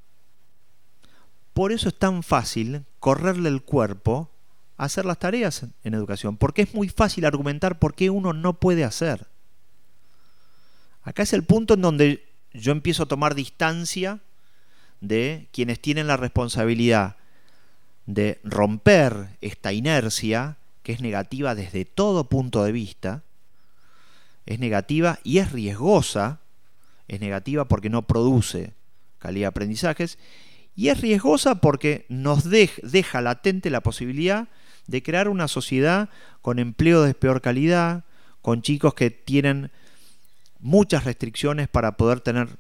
Por eso es tan fácil correrle el cuerpo a hacer las tareas en educación, porque es muy fácil argumentar por qué uno no puede hacer. Acá es el punto en donde yo empiezo a tomar distancia de quienes tienen la responsabilidad de romper esta inercia que es negativa desde todo punto de vista. Es negativa y es riesgosa. Es negativa porque no produce calidad de aprendizajes y es riesgosa porque nos deja latente la posibilidad de crear una sociedad con empleo de peor calidad, con chicos que tienen muchas restricciones para poder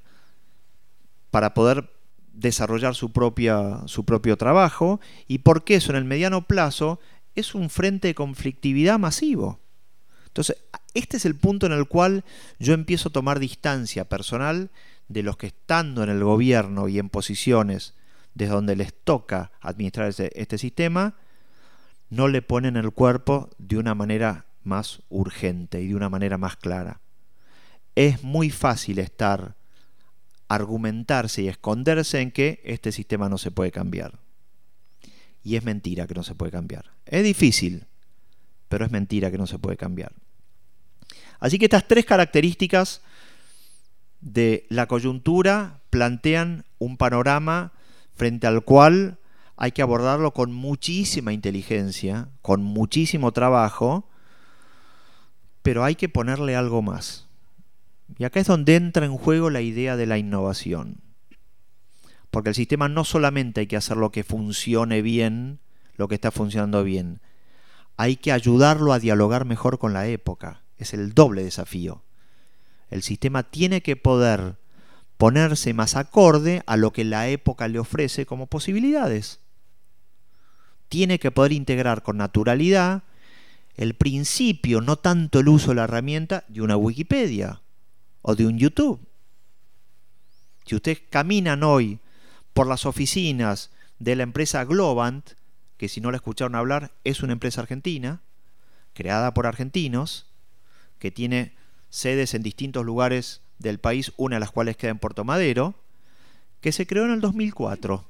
desarrollar su propio trabajo, y porque eso en el mediano plazo es un frente de conflictividad masivo. Entonces, este es el punto en el cual yo empiezo a tomar distancia personal de los que, estando en el gobierno y en posiciones desde donde les toca administrar este sistema, no le ponen el cuerpo de una manera más urgente y de una manera más clara. Es muy fácil argumentarse y esconderse en que este sistema no se puede cambiar. Y es mentira que no se puede cambiar. Es difícil, pero es mentira que no se puede cambiar. Así que estas tres características de la coyuntura plantean un panorama frente al cual hay que abordarlo con muchísima inteligencia, con muchísimo trabajo, pero hay que ponerle algo más. Y acá es donde entra en juego la idea de la innovación. Porque el sistema no solamente hay que hacer lo que funcione bien, lo que está funcionando bien, hay que ayudarlo a dialogar mejor con la época. Es el doble desafío. El sistema tiene que poder ponerse más acorde a lo que la época le ofrece como posibilidades. Tiene que poder integrar con naturalidad el principio, no tanto el uso de la herramienta, de una Wikipedia o de un YouTube. Si ustedes caminan hoy por las oficinas de la empresa Globant, que si no la escucharon hablar, es una empresa argentina, creada por argentinos, que tiene sedes en distintos lugares del país, una de las cuales queda en Puerto Madero, que se creó en el 2004.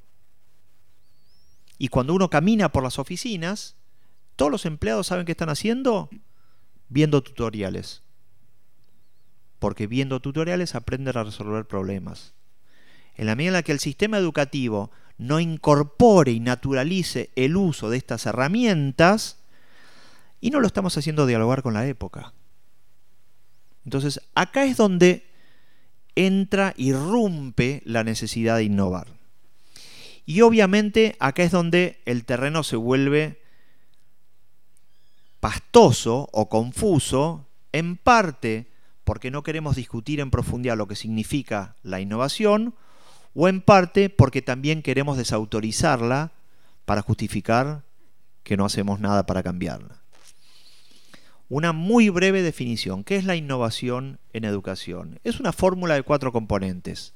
Y cuando uno camina por las oficinas, todos los empleados saben qué están haciendo, viendo tutoriales. Porque viendo tutoriales aprenden a resolver problemas. En la medida en la que el sistema educativo no incorpore y naturalice el uso de estas herramientas, y no lo estamos haciendo dialogar con la época. Entonces, acá es donde entra, irrumpe la necesidad de innovar. Y obviamente acá es donde el terreno se vuelve pastoso o confuso, en parte porque no queremos discutir en profundidad lo que significa la innovación, o en parte porque también queremos desautorizarla para justificar que no hacemos nada para cambiarla. Una muy breve definición. ¿Qué es la innovación en educación? Es una fórmula de 4 componentes.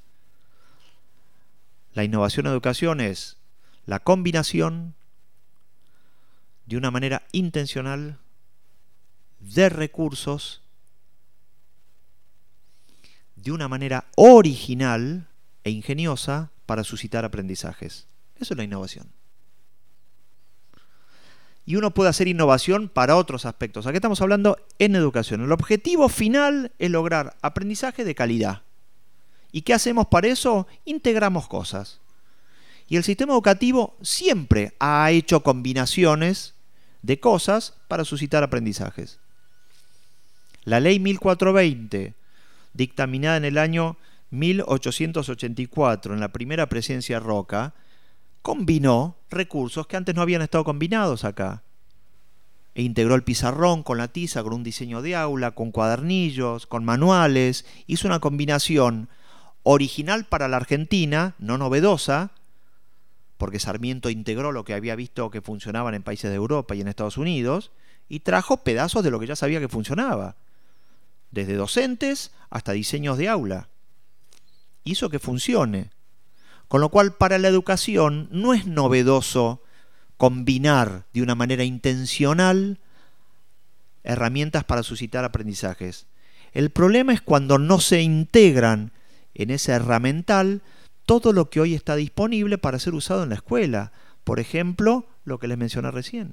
La innovación en educación es la combinación de una manera intencional de recursos, de una manera original e ingeniosa para suscitar aprendizajes. Eso es la innovación. Y uno puede hacer innovación para otros aspectos. Aquí estamos hablando en educación. El objetivo final es lograr aprendizaje de calidad. ¿Y qué hacemos para eso? Integramos cosas. Y el sistema educativo siempre ha hecho combinaciones de cosas para suscitar aprendizajes. La ley 1420, dictaminada en el año 1884, en la primera presidencia Roca, combinó recursos que antes no habían estado combinados acá. E integró el pizarrón con la tiza, con un diseño de aula, con cuadernillos, con manuales. Hizo una combinación original para la Argentina, no novedosa, porque Sarmiento integró lo que había visto que funcionaban en países de Europa y en Estados Unidos, y trajo pedazos de lo que ya sabía que funcionaba, desde docentes hasta diseños de aula. Hizo que funcione. Con lo cual, para la educación no es novedoso combinar de una manera intencional herramientas para suscitar aprendizajes. El problema es cuando no se integran en ese herramental todo lo que hoy está disponible para ser usado en la escuela. Por ejemplo, lo que les mencioné recién.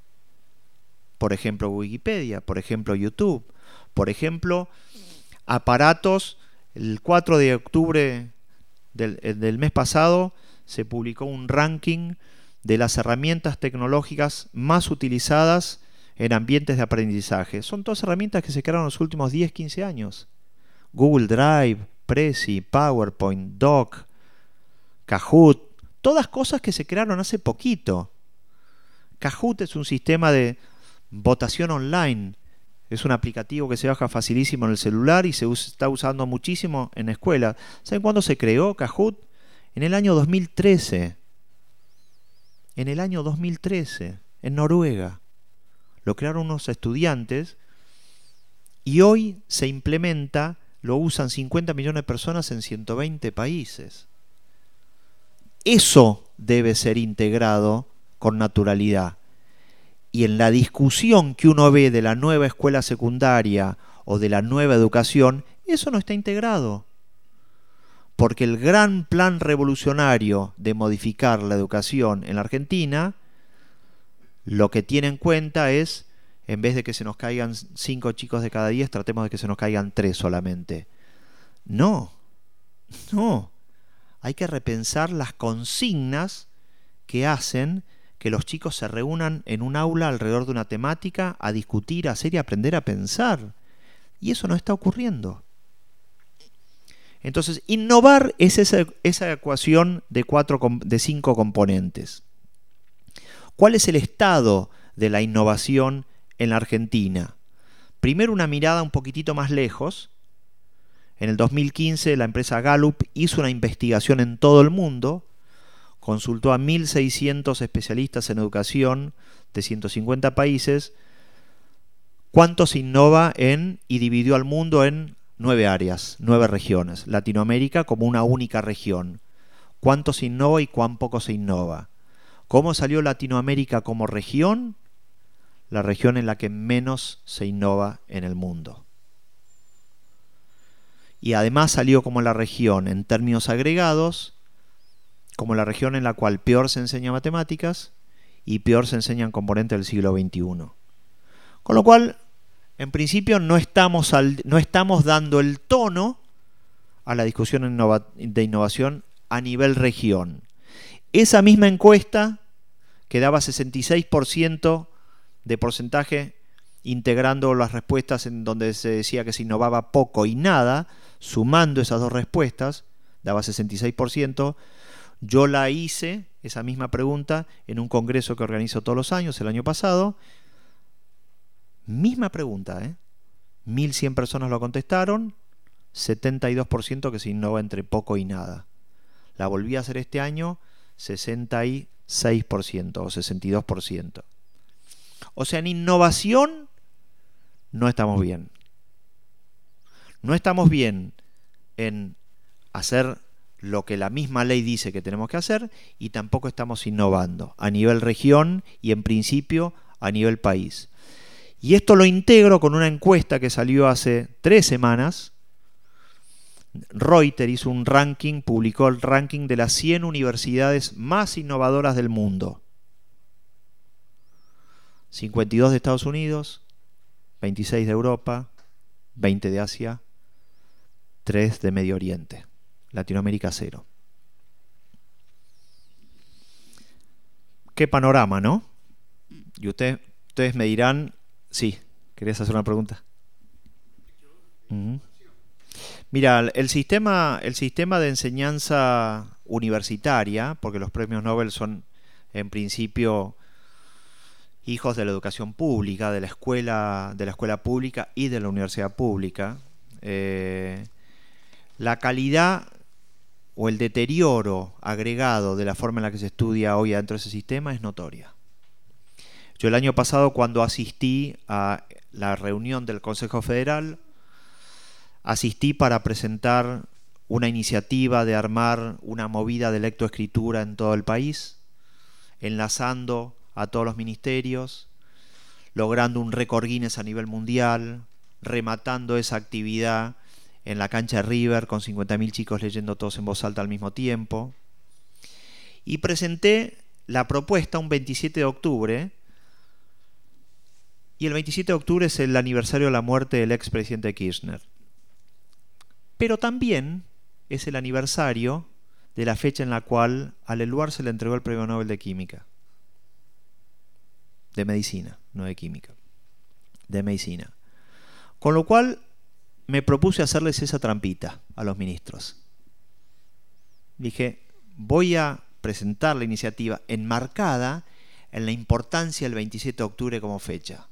Por ejemplo, Wikipedia, por ejemplo, YouTube, por ejemplo, aparatos. El 4 de octubre del mes pasado se publicó un ranking de las herramientas tecnológicas más utilizadas en ambientes de aprendizaje. Son todas herramientas que se crearon en los últimos 10, 15 años. Google Drive, Prezi, PowerPoint, Doc, Kahoot, todas cosas que se crearon hace poquito. Kahoot es un sistema de votación online. Es un aplicativo que se baja facilísimo en el celular y se está usando muchísimo en escuelas. ¿Saben cuándo se creó Kahoot? En el año 2013. En el año 2013, en Noruega. Lo crearon unos estudiantes y hoy se implementa, lo usan 50 millones de personas en 120 países. Eso debe ser integrado con naturalidad. Y en la discusión que uno ve de la nueva escuela secundaria o de la nueva educación, eso no está integrado. Porque el gran plan revolucionario de modificar la educación en la Argentina, lo que tiene en cuenta es, en vez de que se nos caigan 5 chicos de cada 10, tratemos de que se nos caigan 3 solamente. No. Hay que repensar las consignas que hacen que los chicos se reúnan en un aula alrededor de una temática a discutir, a hacer y a aprender a pensar. Y eso no está ocurriendo. Entonces, innovar es esa ecuación de 5 componentes. ¿Cuál es el estado de la innovación en la Argentina? Primero, una mirada un poquitito más lejos. En el 2015, la empresa Gallup hizo una investigación en todo el mundo, consultó a 1.600 especialistas en educación de 150 países, cuánto se innova y dividió al mundo en 9 áreas, 9 regiones. Latinoamérica como una única región. ¿Cuánto se innova y cuán poco se innova? ¿Cómo salió Latinoamérica como región? La región en la que menos se innova en el mundo. Y además salió como la región, en términos agregados, como la región en la cual peor se enseña matemáticas y peor se enseñan componentes del siglo XXI. Con lo cual, en principio, no estamos dando el tono a la discusión de innovación a nivel región. Esa misma encuesta, que daba 66% de porcentaje, integrando las respuestas en donde se decía que se innovaba poco y nada, sumando esas dos respuestas, daba 66%. Yo la hice, esa misma pregunta, en un congreso que organizo todos los años, el año pasado. Misma pregunta, 1.100 personas lo contestaron, 72% que se innova entre poco y nada. La volví a hacer este año, 66% o 62%. O sea, en innovación no estamos bien. No estamos bien en hacer lo que la misma ley dice que tenemos que hacer y tampoco estamos innovando a nivel región y en principio a nivel país. Y esto lo integro con una encuesta que salió hace 3 semanas. Reuters hizo un ranking, publicó el ranking de las 100 universidades más innovadoras del mundo. 52 de Estados Unidos, 26 de Europa, 20 de Asia, 3 de Medio Oriente. Latinoamérica 0. Qué panorama, ¿no? Y ustedes me dirán, sí, ¿querías hacer una pregunta? Mira, el sistema de enseñanza universitaria, porque los premios Nobel son en principio hijos de la educación pública, de la escuela pública y de la universidad pública, la calidad o el deterioro agregado de la forma en la que se estudia hoy dentro de ese sistema es notoria. Yo el año pasado, cuando asistí a la reunión del Consejo Federal, asistí para presentar una iniciativa de armar una movida de lectoescritura en todo el país, enlazando a todos los ministerios, logrando un récord Guinness a nivel mundial, rematando esa actividad en la cancha de River con 50.000 chicos leyendo todos en voz alta al mismo tiempo. Y presenté la propuesta un 27 de octubre, y el 27 de octubre es el aniversario de la muerte del expresidente Kirchner. Pero también es el aniversario de la fecha en la cual al Eluard se le entregó el Premio Nobel de Química. De medicina, no de química. De medicina. Con lo cual me propuse hacerles esa trampita a los ministros. Dije, voy a presentar la iniciativa enmarcada en la importancia del 27 de octubre como fecha.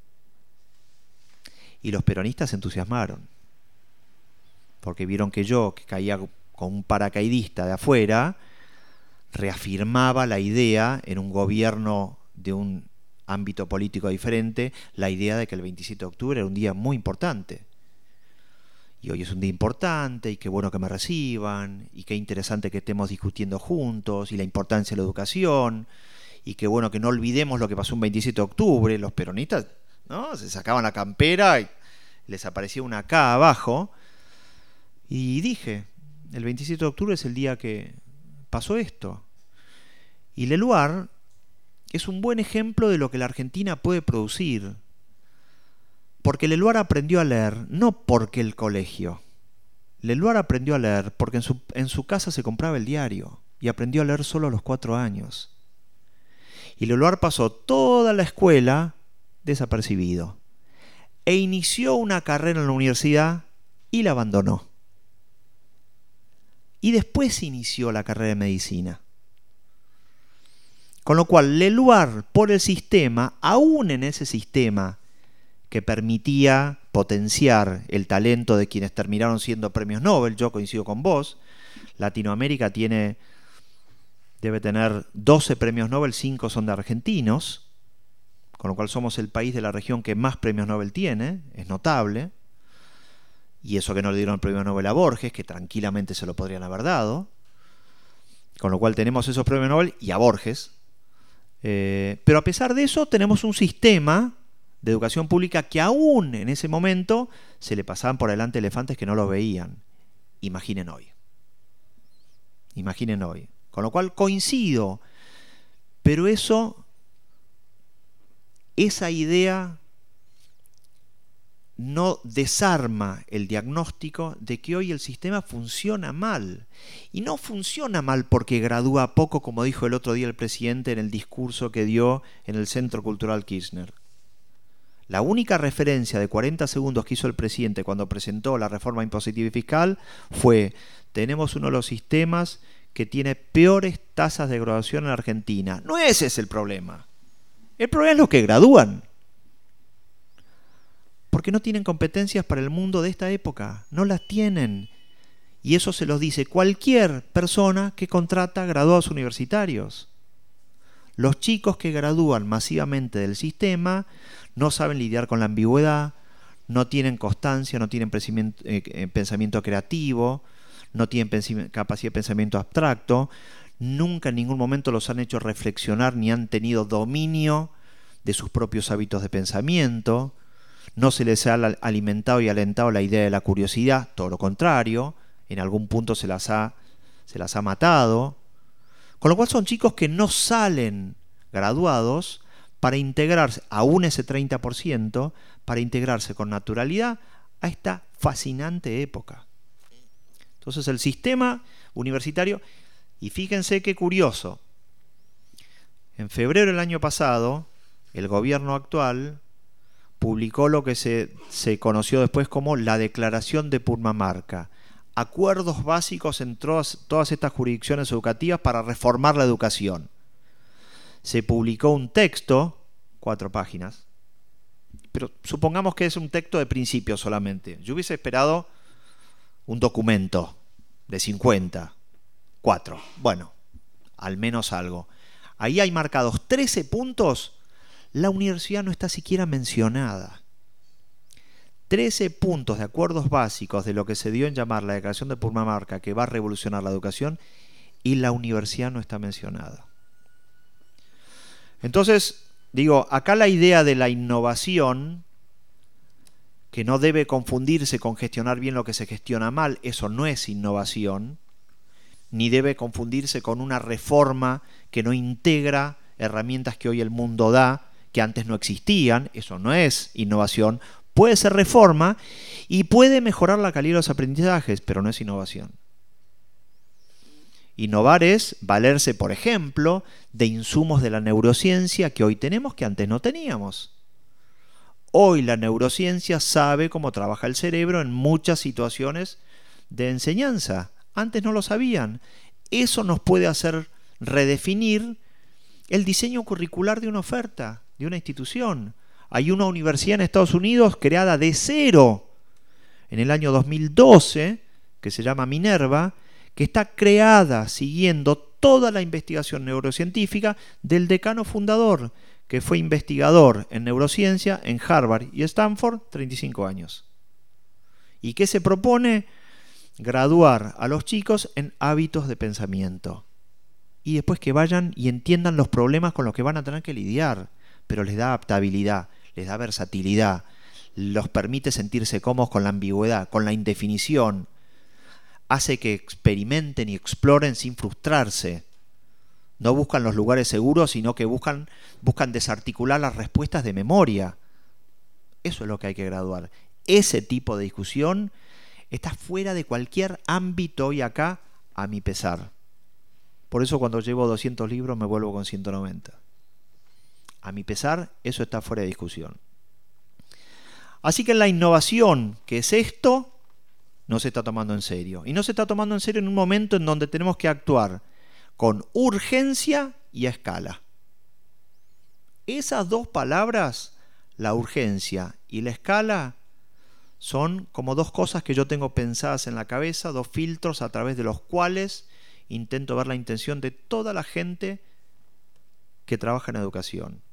Y los peronistas se entusiasmaron, porque vieron que yo, que caía con un paracaidista de afuera, reafirmaba la idea en un gobierno de un ámbito político diferente, la idea de que el 27 de octubre era un día muy importante. Y hoy es un día importante, y qué bueno que me reciban, y qué interesante que estemos discutiendo juntos, y la importancia de la educación, y qué bueno que no olvidemos lo que pasó un 27 de octubre. Los peronistas, ¿no?, se sacaban la campera y les aparecía una K abajo. Y dije, el 27 de octubre es el día que pasó esto. Y Leluar es un buen ejemplo de lo que la Argentina puede producir. Porque Leluar aprendió a leer, no porque el colegio. Leluar aprendió a leer porque en su casa se compraba el diario y aprendió a leer solo a los 4 años. Y Leluar pasó toda la escuela desapercibido e inició una carrera en la universidad y la abandonó. Y después inició la carrera de medicina. Con lo cual, Leluar, por el sistema, aún en ese sistema que permitía potenciar el talento de quienes terminaron siendo premios Nobel, yo coincido con vos, Latinoamérica debe tener 12 premios Nobel, 5 son de argentinos, con lo cual somos el país de la región que más premios Nobel tiene, es notable, y eso que no le dieron el premio Nobel a Borges, que tranquilamente se lo podrían haber dado, con lo cual tenemos esos premios Nobel y a Borges, pero a pesar de eso tenemos un sistema de educación pública que aún en ese momento se le pasaban por delante elefantes que no lo veían. Imaginen hoy. Imaginen hoy. Con lo cual coincido, pero esa idea no desarma el diagnóstico de que hoy el sistema funciona mal. Y no funciona mal porque gradúa poco, como dijo el otro día el presidente en el discurso que dio en el Centro Cultural Kirchner. La única referencia de 40 segundos que hizo el presidente cuando presentó la reforma impositiva y fiscal fue: tenemos uno de los sistemas que tiene peores tasas de graduación en Argentina. No ese es el problema. El problema es los que gradúan. porque no tienen competencias para el mundo de esta época, no las tienen. Y eso se los dice cualquier persona que contrata graduados universitarios. Los chicos que gradúan masivamente del sistema no saben lidiar con la ambigüedad, no tienen constancia, no tienen pensamiento creativo, no tienen capacidad de pensamiento abstracto, nunca en ningún momento los han hecho reflexionar ni han tenido dominio de sus propios hábitos de pensamiento, no se les ha alimentado y alentado la idea de la curiosidad, todo lo contrario, en algún punto se las ha matado, con lo cual son chicos que no salen graduados para integrarse, aún ese 30%, para integrarse con naturalidad a esta fascinante época. Entonces el sistema universitario, y fíjense qué curioso, en febrero del año pasado, el gobierno actual publicó lo que se conoció después como la Declaración de Purmamarca, acuerdos básicos en todas estas jurisdicciones educativas para reformar la educación. Se publicó un texto, 4 páginas, pero supongamos que es un texto de principio solamente. Yo hubiese esperado un documento de 50, 4. Bueno, al menos algo. Ahí hay marcados 13 puntos. La universidad no está siquiera mencionada. 13 puntos de acuerdos básicos de lo que se dio en llamar la Declaración de Purmamarca, que va a revolucionar la educación, y la universidad no está mencionada. Entonces, digo, acá la idea de la innovación, que no debe confundirse con gestionar bien lo que se gestiona mal, eso no es innovación, ni debe confundirse con una reforma que no integra herramientas que hoy el mundo da, que antes no existían, eso no es innovación. Puede ser reforma y puede mejorar la calidad de los aprendizajes, pero no es innovación. Innovar es valerse, por ejemplo, de insumos de la neurociencia que hoy tenemos que antes no teníamos. Hoy la neurociencia sabe cómo trabaja el cerebro en muchas situaciones de enseñanza. Antes no lo sabían. Eso nos puede hacer redefinir el diseño curricular de una oferta, de una institución. Hay una universidad en Estados Unidos creada de cero en el año 2012, que se llama Minerva, que está creada siguiendo toda la investigación neurocientífica del decano fundador, que fue investigador en neurociencia en Harvard y Stanford, 35 años. ¿Y qué se propone? Graduar a los chicos en hábitos de pensamiento. Y después que vayan y entiendan los problemas con los que van a tener que lidiar, pero les da adaptabilidad, les da versatilidad, los permite sentirse cómodos con la ambigüedad, con la indefinición, hace que experimenten y exploren sin frustrarse. No buscan los lugares seguros, sino que buscan desarticular las respuestas de memoria. Eso es lo que hay que graduar. Ese tipo de discusión está fuera de cualquier ámbito hoy acá, a mi pesar. Por eso cuando llevo 200 libros me vuelvo con 190. A mi pesar, eso está fuera de discusión. Así que la innovación, que es esto, no se está tomando en serio. Y no se está tomando en serio en un momento en donde tenemos que actuar con urgencia y a escala. Esas dos palabras, la urgencia y la escala, son como dos cosas que yo tengo pensadas en la cabeza, dos filtros a través de los cuales intento ver la intención de toda la gente que trabaja en educación.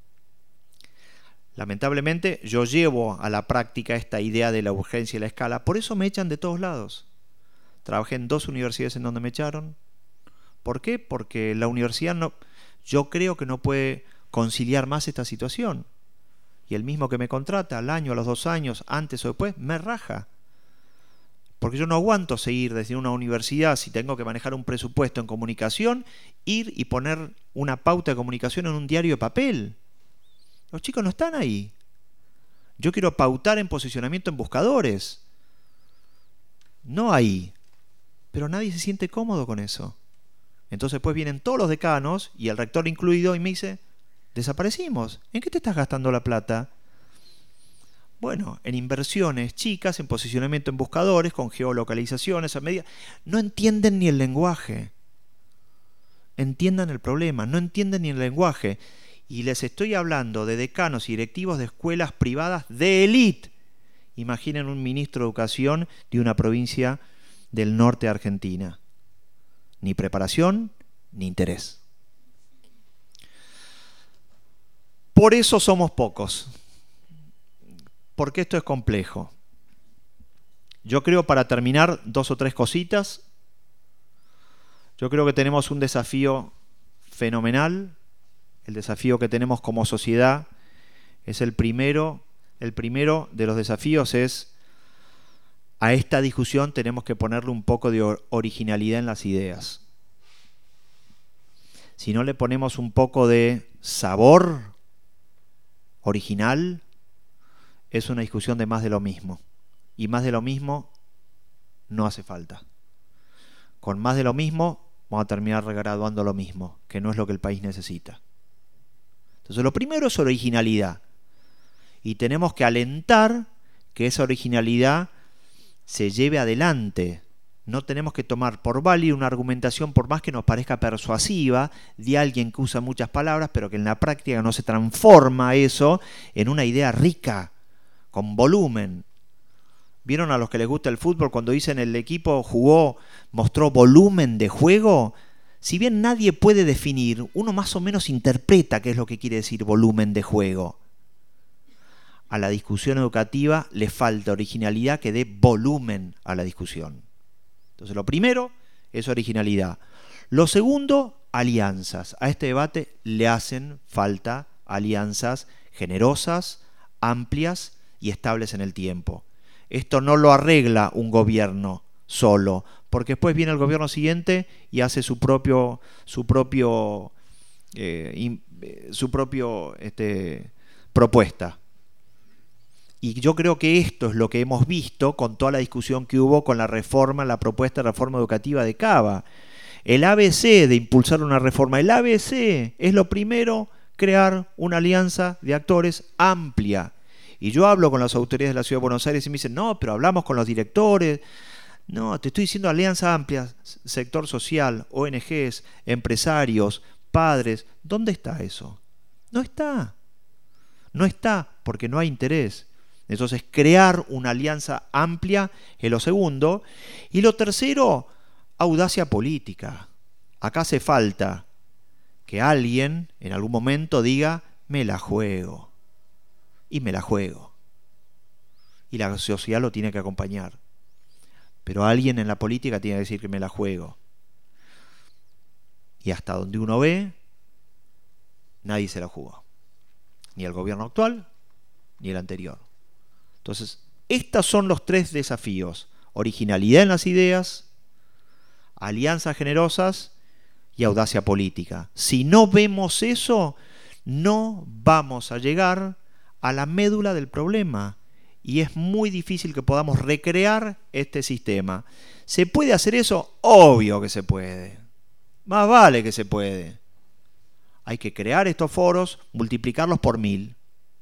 Lamentablemente yo llevo a la práctica esta idea de la urgencia y la escala, por eso me echan de todos lados. Trabajé en 2 universidades en donde me echaron. ¿Por qué? Porque la universidad yo creo que no puede conciliar más esta situación. Y el mismo que me contrata al año, a los 2 años, antes o después, me raja. Porque yo no aguanto seguir desde una universidad, si tengo que manejar un presupuesto en comunicación, ir y poner una pauta de comunicación en un diario de papel. Los chicos no están ahí. Yo quiero pautar en posicionamiento en buscadores. No ahí. Pero nadie se siente cómodo con eso. Entonces pues vienen todos los decanos, y el rector incluido, y me dice, desaparecimos. ¿En qué te estás gastando la plata? Bueno, en inversiones chicas, en posicionamiento en buscadores, con geolocalizaciones a medida. No entienden ni el lenguaje. Entiendan el problema, no entienden ni el lenguaje. Y les estoy hablando de decanos y directivos de escuelas privadas de élite Imaginen un ministro de Educación de una provincia del norte de Argentina. Ni preparación, ni interés. Por eso somos pocos. Porque esto es complejo. Yo creo, para terminar, 2 o 3 cositas. Yo creo que tenemos un desafío fenomenal. El desafío que tenemos como sociedad es el primero de los desafíos es, a esta discusión tenemos que ponerle un poco de originalidad en las ideas. Si no le ponemos un poco de sabor original, es una discusión de más de lo mismo. Y más de lo mismo no hace falta. Con más de lo mismo vamos a terminar regraduando lo mismo, que no es lo que el país necesita. Entonces lo primero es originalidad. Y tenemos que alentar que esa originalidad se lleve adelante. No tenemos que tomar por válida una argumentación, por más que nos parezca persuasiva, de alguien que usa muchas palabras, pero que en la práctica no se transforma eso en una idea rica, con volumen. ¿Vieron a los que les gusta el fútbol cuando dicen el equipo jugó, mostró volumen de juego? Si bien nadie puede definir, uno más o menos interpreta qué es lo que quiere decir volumen de juego. A la discusión educativa le falta originalidad que dé volumen a la discusión. Entonces lo primero es originalidad. Lo segundo, alianzas. A este debate le hacen falta alianzas generosas, amplias y estables en el tiempo. Esto no lo arregla un gobierno solo, porque después viene el gobierno siguiente y hace su propio propuesta. Y yo creo que esto es lo que hemos visto con toda la discusión que hubo con la propuesta de reforma educativa de Cava. El ABC de impulsar una reforma, el ABC es lo primero, crear una alianza de actores amplia. Y yo hablo con las autoridades de la Ciudad de Buenos Aires y me dicen, no, pero hablamos con los directores. No, te estoy diciendo alianza amplia, sector social, ONGs, empresarios, padres. ¿Dónde está eso? No está. No está porque no hay interés. Entonces, crear una alianza amplia es lo segundo. Y lo tercero, audacia política. Acá hace falta que alguien en algún momento diga, me la juego. Y me la juego. Y la sociedad lo tiene que acompañar. Pero alguien en la política tiene que decir que me la juego. Y hasta donde uno ve, nadie se la jugó. Ni el gobierno actual, ni el anterior. Entonces, estos son los 3 desafíos. Originalidad en las ideas, alianzas generosas y audacia política. Si no vemos eso, no vamos a llegar a la médula del problema. Y es muy difícil que podamos recrear este sistema. ¿Se puede hacer eso? Obvio que se puede. Más vale que se puede. Hay que crear estos foros, multiplicarlos por 1000.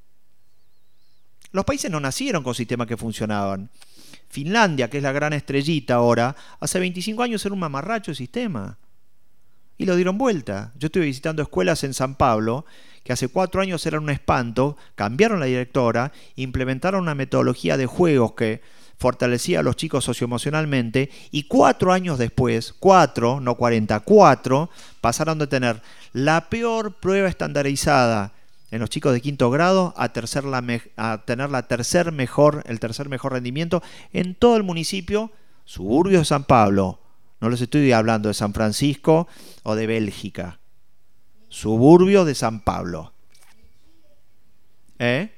Los países no nacieron con sistemas que funcionaban. Finlandia, que es la gran estrellita ahora, hace 25 años era un mamarracho de sistema. Y lo dieron vuelta. Yo estuve visitando escuelas en San Pablo, que hace 4 años eran un espanto, cambiaron la directora, implementaron una metodología de juegos que fortalecía a los chicos socioemocionalmente, y 4 años después, 4, no 44, pasaron de tener la peor prueba estandarizada en los chicos de 5º grado a tener el tercer mejor rendimiento en todo el municipio, suburbio de San Pablo. No les estoy hablando de San Francisco o de Bélgica. Suburbio de San Pablo. En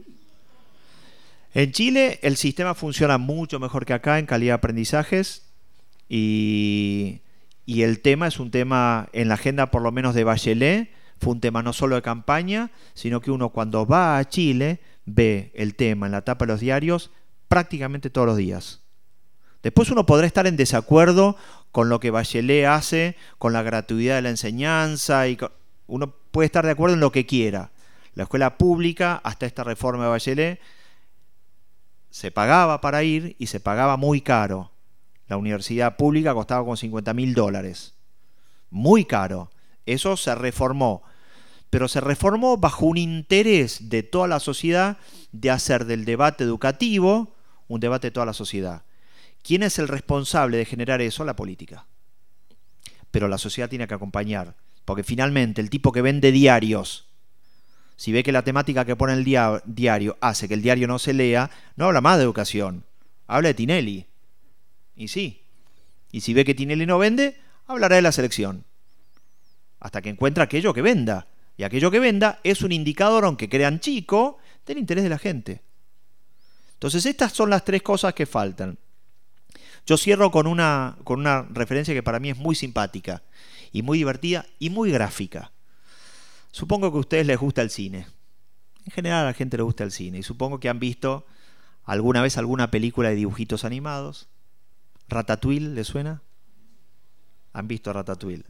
Chile el sistema funciona mucho mejor que acá en calidad de aprendizajes y el tema es un tema en la agenda por lo menos de Bachelet. Fue un tema no solo de campaña, sino que uno cuando va a Chile ve el tema en la tapa de los diarios prácticamente todos los días. Después uno podrá estar en desacuerdo con lo que Bachelet hace, con la gratuidad de la enseñanza, uno puede estar de acuerdo en lo que quiera. La escuela pública, hasta esta reforma de Bachelet, se pagaba para ir y se pagaba muy caro. La universidad pública costaba con $50.000. Muy caro. Eso se reformó. pero se reformó bajo un interés de toda la sociedad de hacer del debate educativo un debate de toda la sociedad. ¿Quién es el responsable de generar eso? La política. Pero la sociedad tiene que acompañar, porque finalmente el tipo que vende diarios, si ve que la temática que pone el diario hace que el diario no se lea, no habla más de educación, habla de Tinelli. Y sí. Y si ve que Tinelli no vende, hablará de la selección. Hasta que encuentra aquello que venda. Y aquello que venda es un indicador, aunque crean chico, del interés de la gente. Entonces estas son las tres cosas que faltan. Yo cierro con una referencia que para mí es muy simpática, y muy divertida, y muy gráfica. Supongo que a ustedes les gusta el cine. En general a la gente le gusta el cine. Y supongo que han visto alguna vez alguna película de dibujitos animados. ¿Ratatouille les suena? ¿Han visto Ratatouille?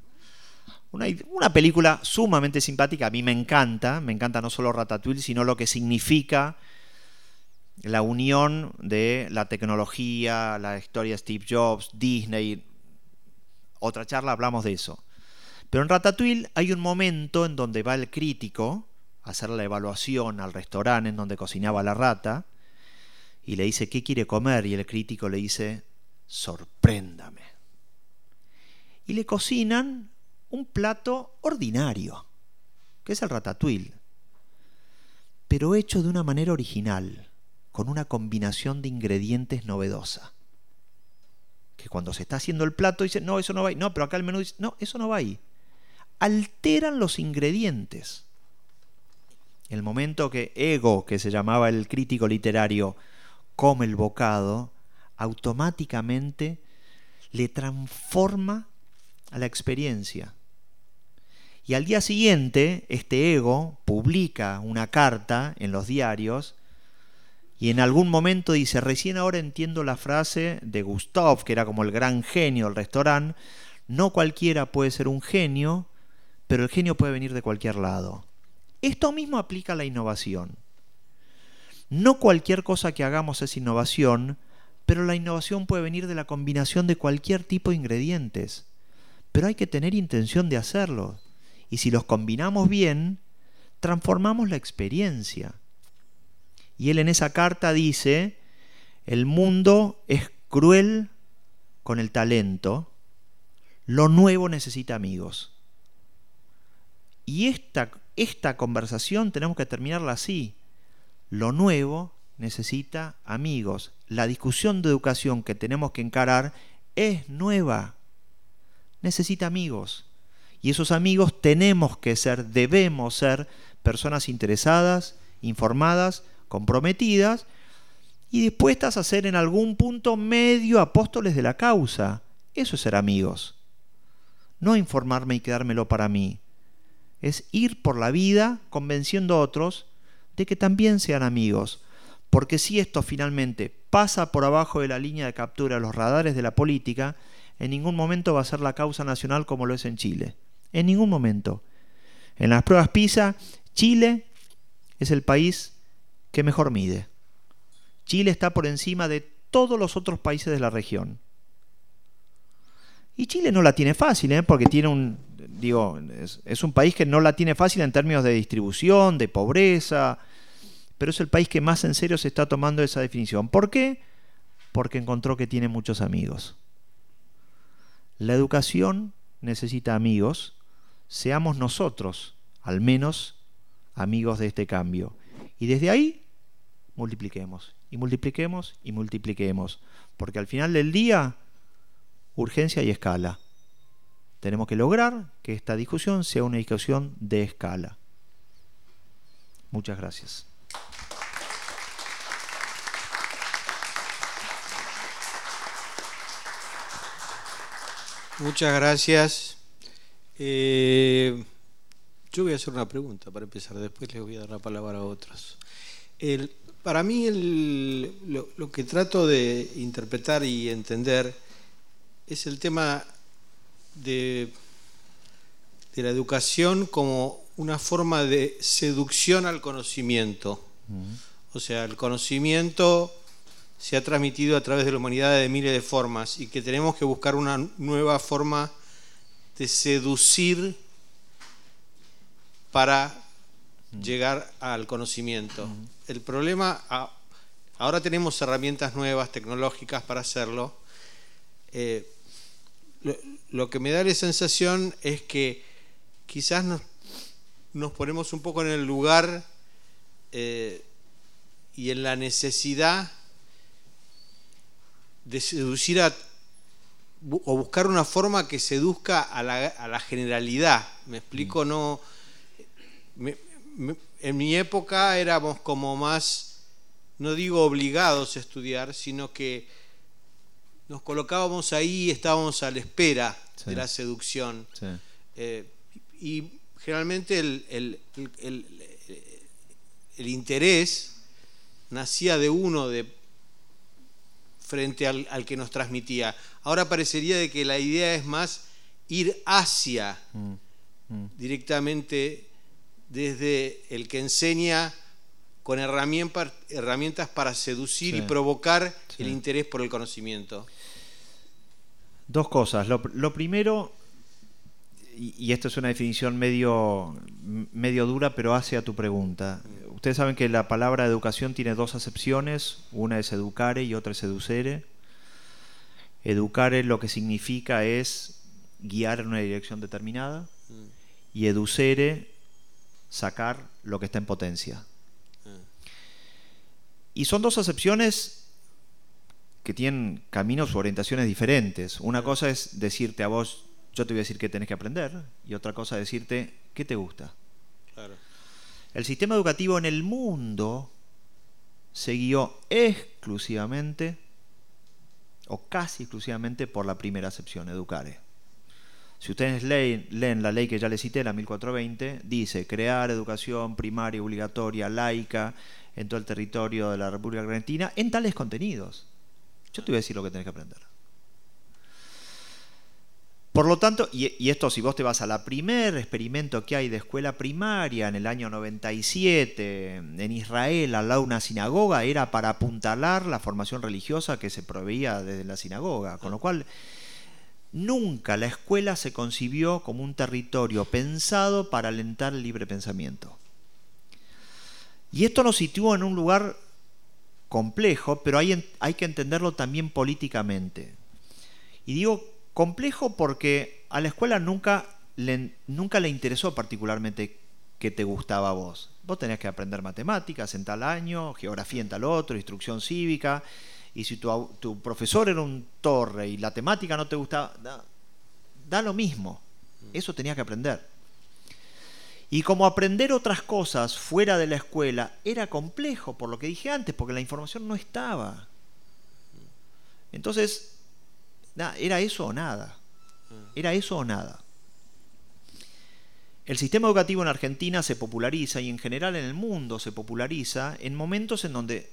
Una película sumamente simpática, a mí me encanta no solo Ratatouille, sino lo que significa la unión de la tecnología, la historia de Steve Jobs, Disney. Otra charla hablamos de eso. Pero en Ratatouille hay un momento en donde va el crítico a hacer la evaluación al restaurante en donde cocinaba la rata y le dice ¿qué quiere comer? Y el crítico le dice sorpréndame. Y le cocinan un plato ordinario, que es el ratatouille, pero hecho de una manera original, con una combinación de ingredientes novedosa. Que cuando se está haciendo el plato dice, no, eso no va ahí. No, pero acá el menú dice, no, eso no va ahí. Alteran los ingredientes. El momento que Ego, que se llamaba el crítico literario, come el bocado, automáticamente le transforma a la experiencia. Y al día siguiente, este Ego publica una carta en los diarios y en algún momento dice, recién ahora entiendo la frase de Gustav, que era como el gran genio del restaurante, no cualquiera puede ser un genio, pero el genio puede venir de cualquier lado. Esto mismo aplica a la innovación. No cualquier cosa que hagamos es innovación, pero la innovación puede venir de la combinación de cualquier tipo de ingredientes. Pero hay que tener intención de hacerlo. Y si los combinamos bien, transformamos la experiencia. Y él en esa carta dice, el mundo es cruel con el talento, lo nuevo necesita amigos. Y esta conversación tenemos que terminarla así. Lo nuevo necesita amigos. La discusión de educación que tenemos que encarar es nueva. Necesita amigos. Y esos amigos debemos ser personas interesadas, informadas, comprometidas y dispuestas a ser en algún punto medio apóstoles de la causa. Eso es ser amigos. No informarme y quedármelo para mí. Es ir por la vida convenciendo a otros de que también sean amigos. Porque si esto finalmente pasa por abajo de la línea de captura de los radares de la política, en ningún momento va a ser la causa nacional como lo es en Chile. En ningún momento. En las pruebas PISA, Chile es el país que mejor mide. Chile está por encima de todos los otros países de la región. Y Chile no la tiene fácil, porque tiene es un país que no la tiene fácil en términos de distribución, de pobreza, pero es el país que más en serio se está tomando esa definición. ¿Por qué? Porque encontró que tiene muchos amigos. La educación necesita amigos. Seamos nosotros, al menos, amigos de este cambio. Y desde ahí, multipliquemos, y multipliquemos, y multipliquemos. Porque al final del día, urgencia y escala. Tenemos que lograr que esta discusión sea una discusión de escala. Muchas gracias. Muchas gracias. Yo voy a hacer una pregunta para empezar, después les voy a dar la palabra a otros. Para mí lo que trato de interpretar y entender es el tema de la educación como una forma de seducción al conocimiento. O sea, el conocimiento se ha transmitido a través de la humanidad de miles de formas y que tenemos que buscar una nueva forma de seducir para llegar al conocimiento. El problema, ahora tenemos herramientas nuevas, tecnológicas para hacerlo. Lo que me da la sensación es que quizás nos ponemos un poco en el lugar y en la necesidad de seducir o buscar una forma que seduzca a la generalidad. ¿Me explico? No, en mi época éramos como más, no digo obligados a estudiar, sino que nos colocábamos ahí y estábamos a la espera de la seducción. Sí. Y generalmente el interés nacía de uno frente al que nos transmitía. Ahora parecería de que la idea es más ir hacia directamente desde el que enseña con herramientas para seducir y provocar el interés por el conocimiento. Dos cosas. Lo primero, y esto es una definición medio dura, pero hace a tu pregunta. Ustedes saben que la palabra educación tiene dos acepciones. Una es educare y otra es seducere. Educare lo que significa es guiar en una dirección determinada, y educere, sacar lo que está en potencia. Y son dos acepciones que tienen caminos u orientaciones diferentes. Una cosa es decirte a vos, yo te voy a decir qué tenés que aprender, y otra cosa es decirte qué te gusta. Claro. El sistema educativo en el mundo se guió exclusivamente o casi exclusivamente por la primera acepción, educare. Si ustedes leen la ley que ya les cité, la 1420, dice crear educación primaria obligatoria, laica, en todo el territorio de la República Argentina, en tales contenidos. Yo te voy a decir lo que tenés que aprender. Por lo tanto, y esto si vos te vas a la primer experimento que hay de escuela primaria en el año 97 en Israel, al lado de una sinagoga, era para apuntalar la formación religiosa que se proveía desde la sinagoga, con lo cual nunca la escuela se concibió como un territorio pensado para alentar el libre pensamiento. Y esto nos sitúa en un lugar complejo, pero hay que entenderlo también políticamente. Y digo complejo porque a la escuela nunca le interesó particularmente qué te gustaba a vos. Vos tenías que aprender matemáticas en tal año, geografía en tal otro, instrucción cívica, y si tu profesor era un torre y la temática no te gustaba, da lo mismo. Eso tenías que aprender. Y como aprender otras cosas fuera de la escuela era complejo, por lo que dije antes, porque la información no estaba. Entonces, era eso o nada. Era eso o nada. El sistema educativo en Argentina se populariza, y en general en el mundo se populariza, en momentos en donde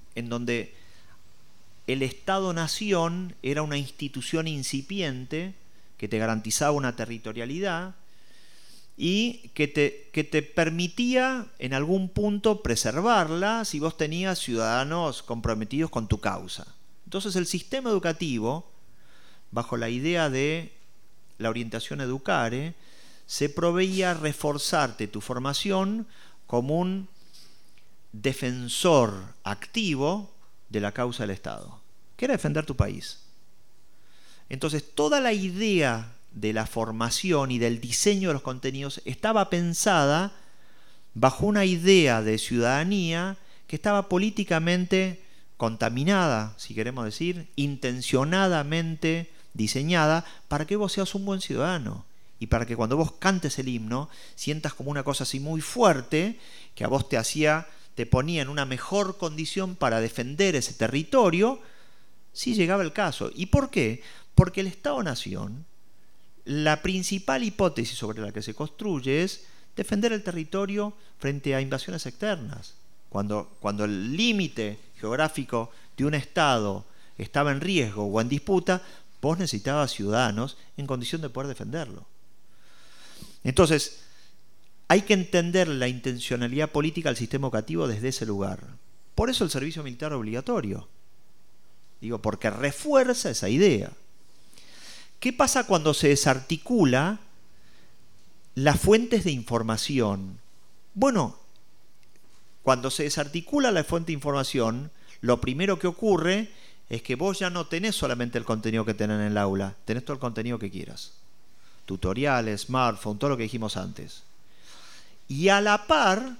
el Estado-Nación era una institución incipiente que te garantizaba una territorialidad y que te permitía en algún punto preservarla si vos tenías ciudadanos comprometidos con tu causa. Entonces el sistema educativo, bajo la idea de la orientación educare, se proveía a reforzarte tu formación como un defensor activo de la causa del Estado, que era defender tu país. Entonces toda la idea de la formación y del diseño de los contenidos estaba pensada bajo una idea de ciudadanía que estaba políticamente contaminada, si queremos decir, intencionadamente diseñada para que vos seas un buen ciudadano y para que cuando vos cantes el himno sientas como una cosa así muy fuerte que a vos te ponía en una mejor condición para defender ese territorio si llegaba el caso. ¿Y por qué? Porque el Estado-Nación, la principal hipótesis sobre la que se construye es defender el territorio frente a invasiones externas. Cuando el límite geográfico de un Estado estaba en riesgo o en disputa, vos necesitabas ciudadanos en condición de poder defenderlo. Entonces, hay que entender la intencionalidad política del sistema educativo desde ese lugar. Por eso el servicio militar obligatorio. Digo, porque refuerza esa idea. ¿Qué pasa cuando se desarticula las fuentes de información. Bueno, cuando se desarticula la fuente de información, lo primero que ocurre es que vos ya no tenés solamente el contenido que tenés en el aula, tenés todo el contenido que quieras. Tutoriales, smartphone, todo lo que dijimos antes. Y a la par,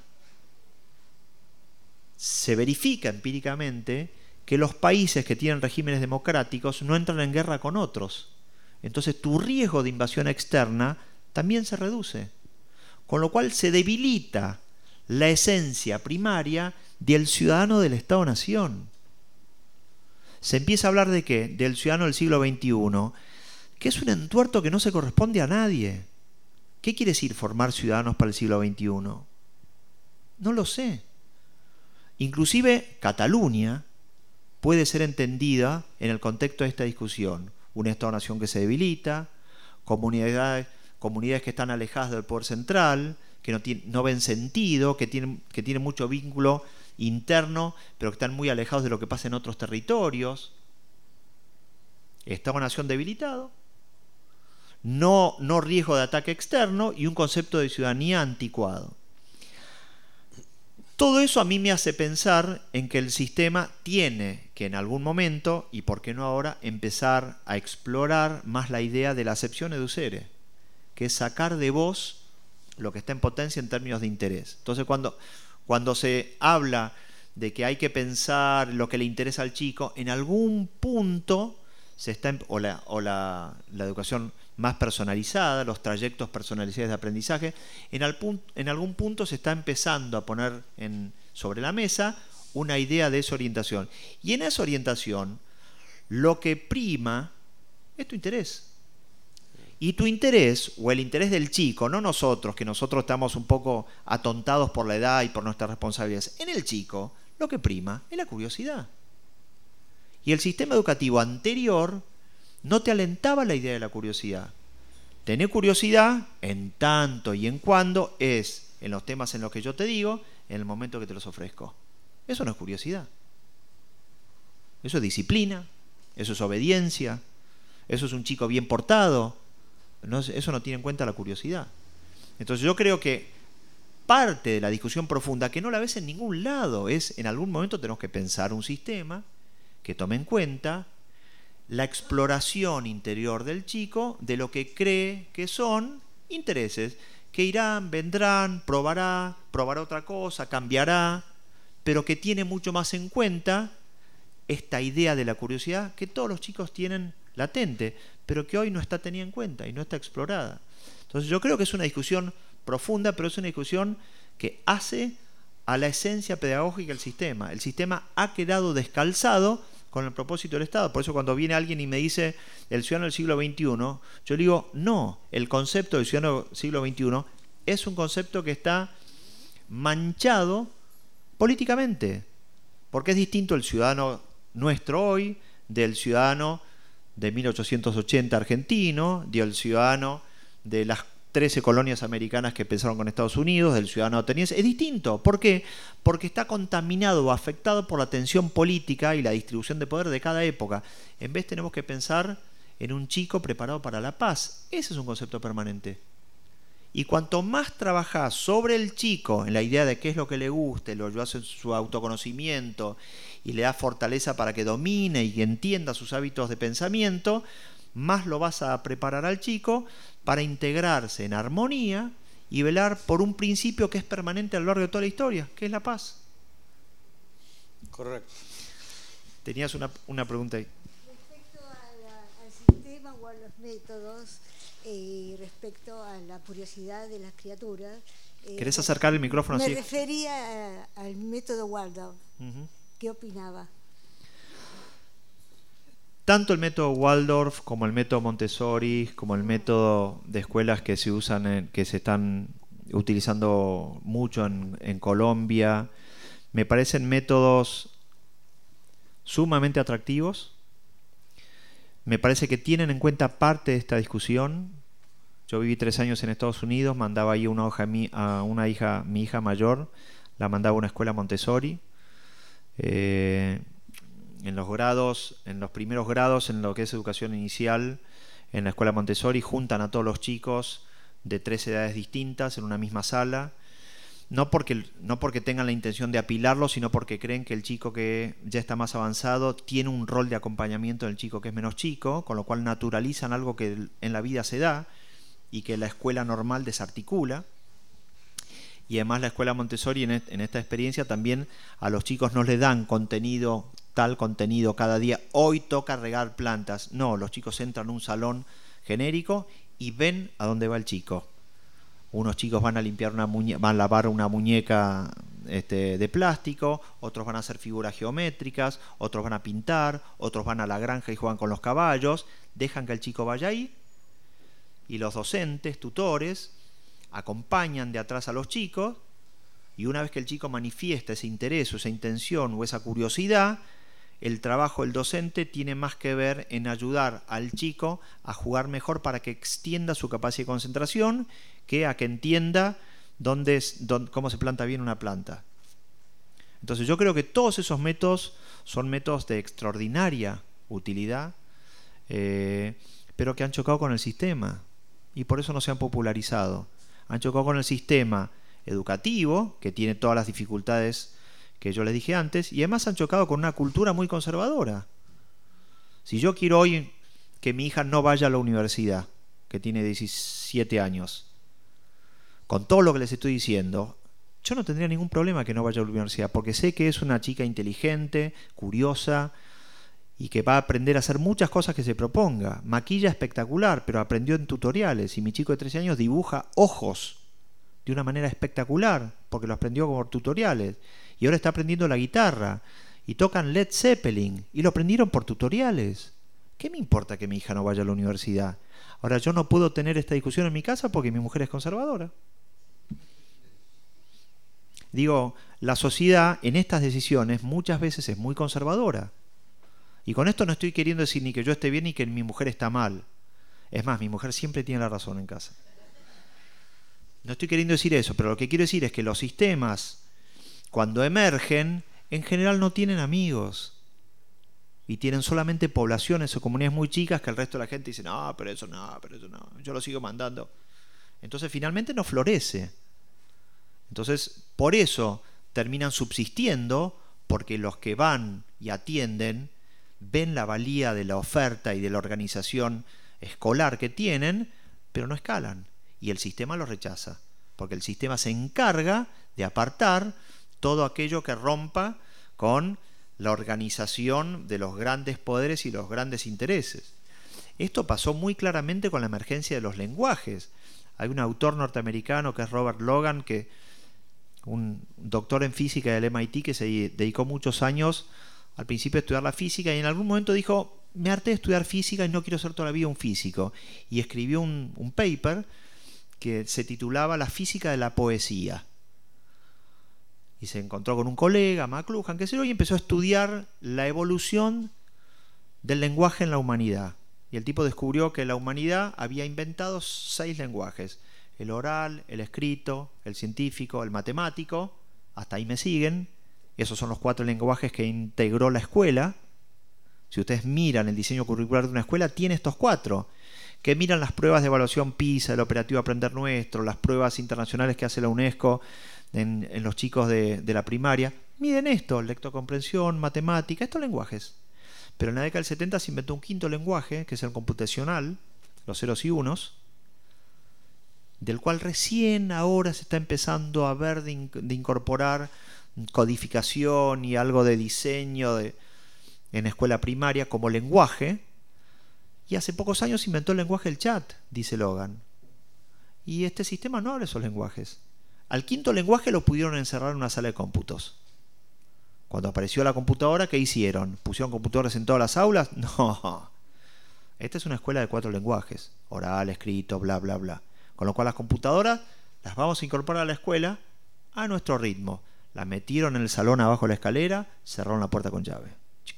se verifica empíricamente que los países que tienen regímenes democráticos no entran en guerra con otros. Entonces tu riesgo de invasión externa también se reduce. Con lo cual se debilita la esencia primaria del ciudadano del Estado-Nación. Se empieza a hablar de ¿qué? Del ciudadano del siglo XXI, que es un entuerto que no se corresponde a nadie. ¿Qué quiere decir formar ciudadanos para el siglo XXI? No lo sé. Inclusive Cataluña puede ser entendida en el contexto de esta discusión. Un Estado-Nación que se debilita, comunidades que están alejadas del poder central, que no ven sentido, que tienen mucho vínculo interno, pero que están muy alejados de lo que pasa en otros territorios. Estado-Nación debilitado, no riesgo de ataque externo y un concepto de ciudadanía anticuado. Todo eso a mí me hace pensar en que el sistema tiene que en algún momento, y por qué no ahora, empezar a explorar más la idea de la acepción educere, que es sacar de vos lo que está en potencia en términos de interés. Entonces cuando se habla de que hay que pensar lo que le interesa al chico, en algún punto se está la educación más personalizada, los trayectos personalizados de aprendizaje, en algún punto se está empezando a poner sobre la mesa una idea de esa orientación. Y en esa orientación lo que prima es tu interés. Y tu interés, o el interés del chico, no nosotros, que nosotros estamos un poco atontados por la edad y por nuestras responsabilidades. En el chico, lo que prima es la curiosidad. Y el sistema educativo anterior no te alentaba la idea de la curiosidad. Tener curiosidad en tanto y en cuando es en los temas en los que yo te digo, en el momento que te los ofrezco. Eso no es curiosidad. Eso es disciplina, eso es obediencia, eso es un chico bien portado. No, eso no tiene en cuenta la curiosidad. Entonces yo creo que parte de la discusión profunda, que no la ves en ningún lado, es en algún momento tenemos que pensar un sistema que tome en cuenta la exploración interior del chico de lo que cree que son intereses, que irán, vendrán, probará otra cosa, cambiará, pero que tiene mucho más en cuenta esta idea de la curiosidad que todos los chicos tienen latente, pero que hoy no está tenida en cuenta y no está explorada. Entonces yo creo que es una discusión profunda, pero es una discusión que hace a la esencia pedagógica del sistema. El sistema ha quedado descalzado con el propósito del Estado. Por eso cuando viene alguien y me dice el ciudadano del siglo XXI, yo le digo, no, el concepto del ciudadano del siglo XXI es un concepto que está manchado políticamente, porque es distinto el ciudadano nuestro hoy del ciudadano de 1880 argentino, del ciudadano de las 13 colonias americanas que empezaron con Estados Unidos, del ciudadano ateniense. Es distinto. ¿Por qué? Porque está contaminado o afectado por la tensión política y la distribución de poder de cada época. En vez tenemos que pensar en un chico preparado para la paz. Ese es un concepto permanente. Y cuanto más trabajás sobre el chico en la idea de qué es lo que le guste, lo ayudas en su autoconocimiento y le das fortaleza para que domine y entienda sus hábitos de pensamiento, más lo vas a preparar al chico para integrarse en armonía y velar por un principio que es permanente a lo largo de toda la historia, que es la paz. Correcto. Tenías una pregunta ahí. Respecto al sistema o a los métodos, respecto a la curiosidad de las criaturas. ¿Querés acercar el micrófono así? Me refería al método Waldorf. ¿Qué opinaba? Tanto el método Waldorf como el método Montessori, como el método de escuelas que se usan, que se están utilizando mucho en Colombia, me parecen métodos sumamente atractivos. Me parece que tienen en cuenta parte de esta discusión. Yo viví 3 años en Estados Unidos, mandaba ahí una hoja a una hija, mi hija mayor, la mandaba a una escuela Montessori. En los primeros grados, en lo que es educación inicial, en la escuela Montessori, juntan a todos los chicos de 3 edades distintas en una misma sala, no porque tengan la intención de apilarlo, sino porque creen que el chico que ya está más avanzado tiene un rol de acompañamiento del chico que es menos chico, con lo cual naturalizan algo que en la vida se da y que la escuela normal desarticula. Y además la escuela Montessori en esta experiencia también a los chicos no les dan tal contenido cada día. Hoy toca regar plantas. No, los chicos entran a un salón genérico y ven a dónde va el chico. Unos chicos van a limpiar van a lavar una muñeca de plástico, otros van a hacer figuras geométricas, otros van a pintar, otros van a la granja y juegan con los caballos. Dejan que el chico vaya ahí y los docentes, tutores, acompañan de atrás a los chicos, y una vez que el chico manifiesta ese interés o esa intención o esa curiosidad, el trabajo del docente tiene más que ver en ayudar al chico a jugar mejor para que extienda su capacidad de concentración que a que entienda cómo se planta bien una planta. Entonces yo creo que todos esos métodos son métodos de extraordinaria utilidad, pero que han chocado con el sistema y por eso no se han popularizado. Han chocado con el sistema educativo, que tiene todas las dificultades que yo les dije antes, y además han chocado con una cultura muy conservadora. Si yo quiero hoy que mi hija no vaya a la universidad, que tiene 17 años, con todo lo que les estoy diciendo, yo no tendría ningún problema que no vaya a la universidad, porque sé que es una chica inteligente, curiosa, y que va a aprender a hacer muchas cosas que se proponga. Maquilla espectacular, pero aprendió en tutoriales, y mi chico de 13 años dibuja ojos de una manera espectacular, porque lo aprendió por tutoriales, y ahora está aprendiendo la guitarra, y tocan Led Zeppelin, y lo aprendieron por tutoriales. ¿Qué me importa que mi hija no vaya a la universidad? Ahora, yo no puedo tener esta discusión en mi casa porque mi mujer es conservadora. Digo, la sociedad en estas decisiones muchas veces es muy conservadora. Y con esto no estoy queriendo decir ni que yo esté bien ni que mi mujer está mal. Es más, mi mujer siempre tiene la razón en casa. No estoy queriendo decir eso, pero lo que quiero decir es que los sistemas, cuando emergen, en general no tienen amigos. Y tienen solamente poblaciones o comunidades muy chicas que el resto de la gente dice, no, pero eso no, yo lo sigo mandando. Entonces finalmente no florece. Entonces, por eso terminan subsistiendo, porque los que van y atienden ven la valía de la oferta y de la organización escolar que tienen, pero no escalan. Y el sistema los rechaza, porque el sistema se encarga de apartar todo aquello que rompa con la organización de los grandes poderes y los grandes intereses. Esto pasó muy claramente con la emergencia de los lenguajes. Hay un autor norteamericano que es Robert Logan, un doctor en física del MIT, que se dedicó muchos años al principio a estudiar la física, y en algún momento dijo, me harté de estudiar física y no quiero ser toda la vida un físico. Y escribió un paper que se titulaba La física de la poesía. Y se encontró con un colega, McLuhan, y empezó a estudiar la evolución del lenguaje en la humanidad. Y el tipo descubrió que la humanidad había inventado 6 lenguajes: el oral, el escrito, el científico, el matemático. Hasta ahí me siguen. Esos son los 4 lenguajes que integró la escuela. Si ustedes miran el diseño curricular de una escuela, tiene estos 4. Que miran las pruebas de evaluación PISA, el operativo Aprender Nuestro, las pruebas internacionales que hace la UNESCO en los chicos de la primaria. Miden esto: lectocomprensión, matemática, estos lenguajes. Pero en la década del 70 se inventó un 5.º lenguaje, que es el computacional, los ceros y unos, del cual recién ahora se está empezando a ver de incorporar codificación y algo de diseño en escuela primaria como lenguaje. Y hace pocos años se inventó el lenguaje del chat, dice Logan. Y este sistema no habla esos lenguajes. Al 5.º lenguaje lo pudieron encerrar en una sala de cómputos. Cuando apareció la computadora, ¿qué hicieron? ¿Pusieron computadores en todas las aulas? No. Esta es una escuela de 4 lenguajes: oral, escrito, bla, bla, bla. Con lo cual las computadoras las vamos a incorporar a la escuela a nuestro ritmo. Las metieron en el salón abajo de la escalera, cerraron la puerta con llave.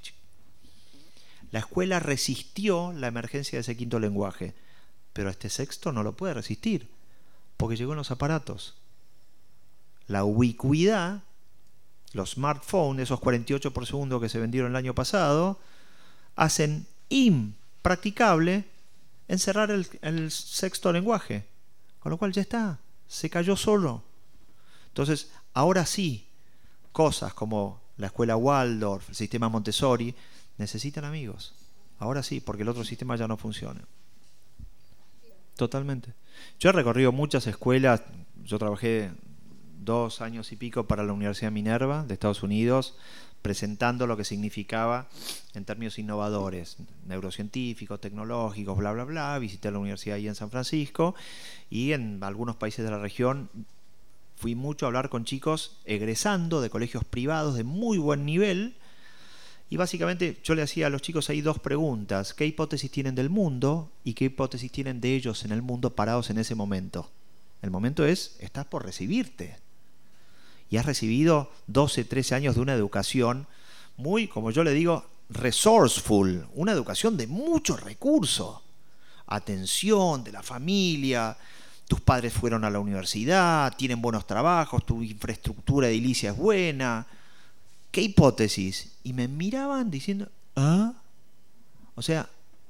La escuela resistió la emergencia de ese 5.º lenguaje, pero este 6.º no lo puede resistir, porque llegó en los aparatos. La ubicuidad, los smartphones, esos 48 por segundo que se vendieron el año pasado, hacen impracticable encerrar el 6.º lenguaje. Con lo cual ya está, se cayó solo. Entonces, ahora sí, cosas como la escuela Waldorf, el sistema Montessori, necesitan amigos. Ahora sí, porque el otro sistema ya no funciona. Totalmente. Yo he recorrido muchas escuelas, yo trabajé 2 años y pico para la Universidad Minerva de Estados Unidos, presentando lo que significaba en términos innovadores, neurocientíficos, tecnológicos, bla, bla, bla. Visité la universidad ahí en San Francisco y en algunos países de la región fui mucho a hablar con chicos egresando de colegios privados de muy buen nivel. Y básicamente yo le hacía a los chicos ahí 2 preguntas. ¿Qué hipótesis tienen del mundo y qué hipótesis tienen de ellos en el mundo parados en ese momento? El momento es, estás por recibirte. Y has recibido 12, 13 años de una educación muy, como yo le digo, resourceful. Una educación de mucho recurso. Atención de la familia, tus padres fueron a la universidad, tienen buenos trabajos, tu infraestructura edilicia es buena. ¿Qué hipótesis? Y me miraban diciendo, ¿ah? O sea,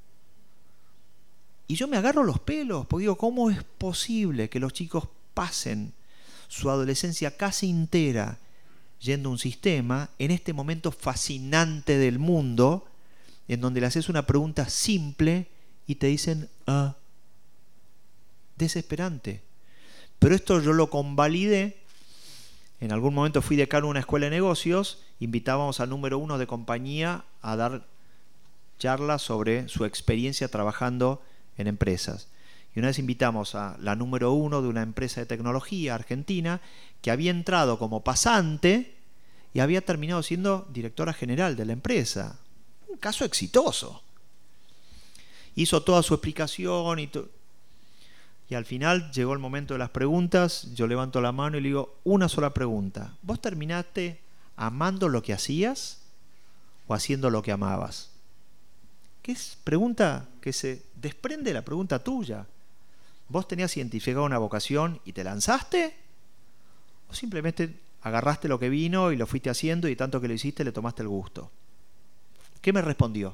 y yo me agarro los pelos, porque digo, ¿cómo es posible que los chicos pasen su adolescencia casi entera yendo a un sistema, en este momento fascinante del mundo, en donde le haces una pregunta simple y te dicen, ¿ah? Desesperante. Pero esto yo lo convalidé. En algún momento fui decano de una escuela de negocios, invitábamos al número 1 de compañía a dar charlas sobre su experiencia trabajando en empresas. Y una vez invitamos a la número 1 de una empresa de tecnología argentina que había entrado como pasante y había terminado siendo directora general de la empresa. Un caso exitoso. Hizo toda su explicación y al final llegó el momento de las preguntas. Yo levanto la mano y le digo, una sola pregunta. ¿Vos terminaste amando lo que hacías o haciendo lo que amabas? ¿Qué es? Pregunta que se desprende de la pregunta tuya. ¿Vos tenías identificado una vocación y te lanzaste? ¿O simplemente agarraste lo que vino y lo fuiste haciendo y tanto que lo hiciste le tomaste el gusto? ¿Qué me respondió?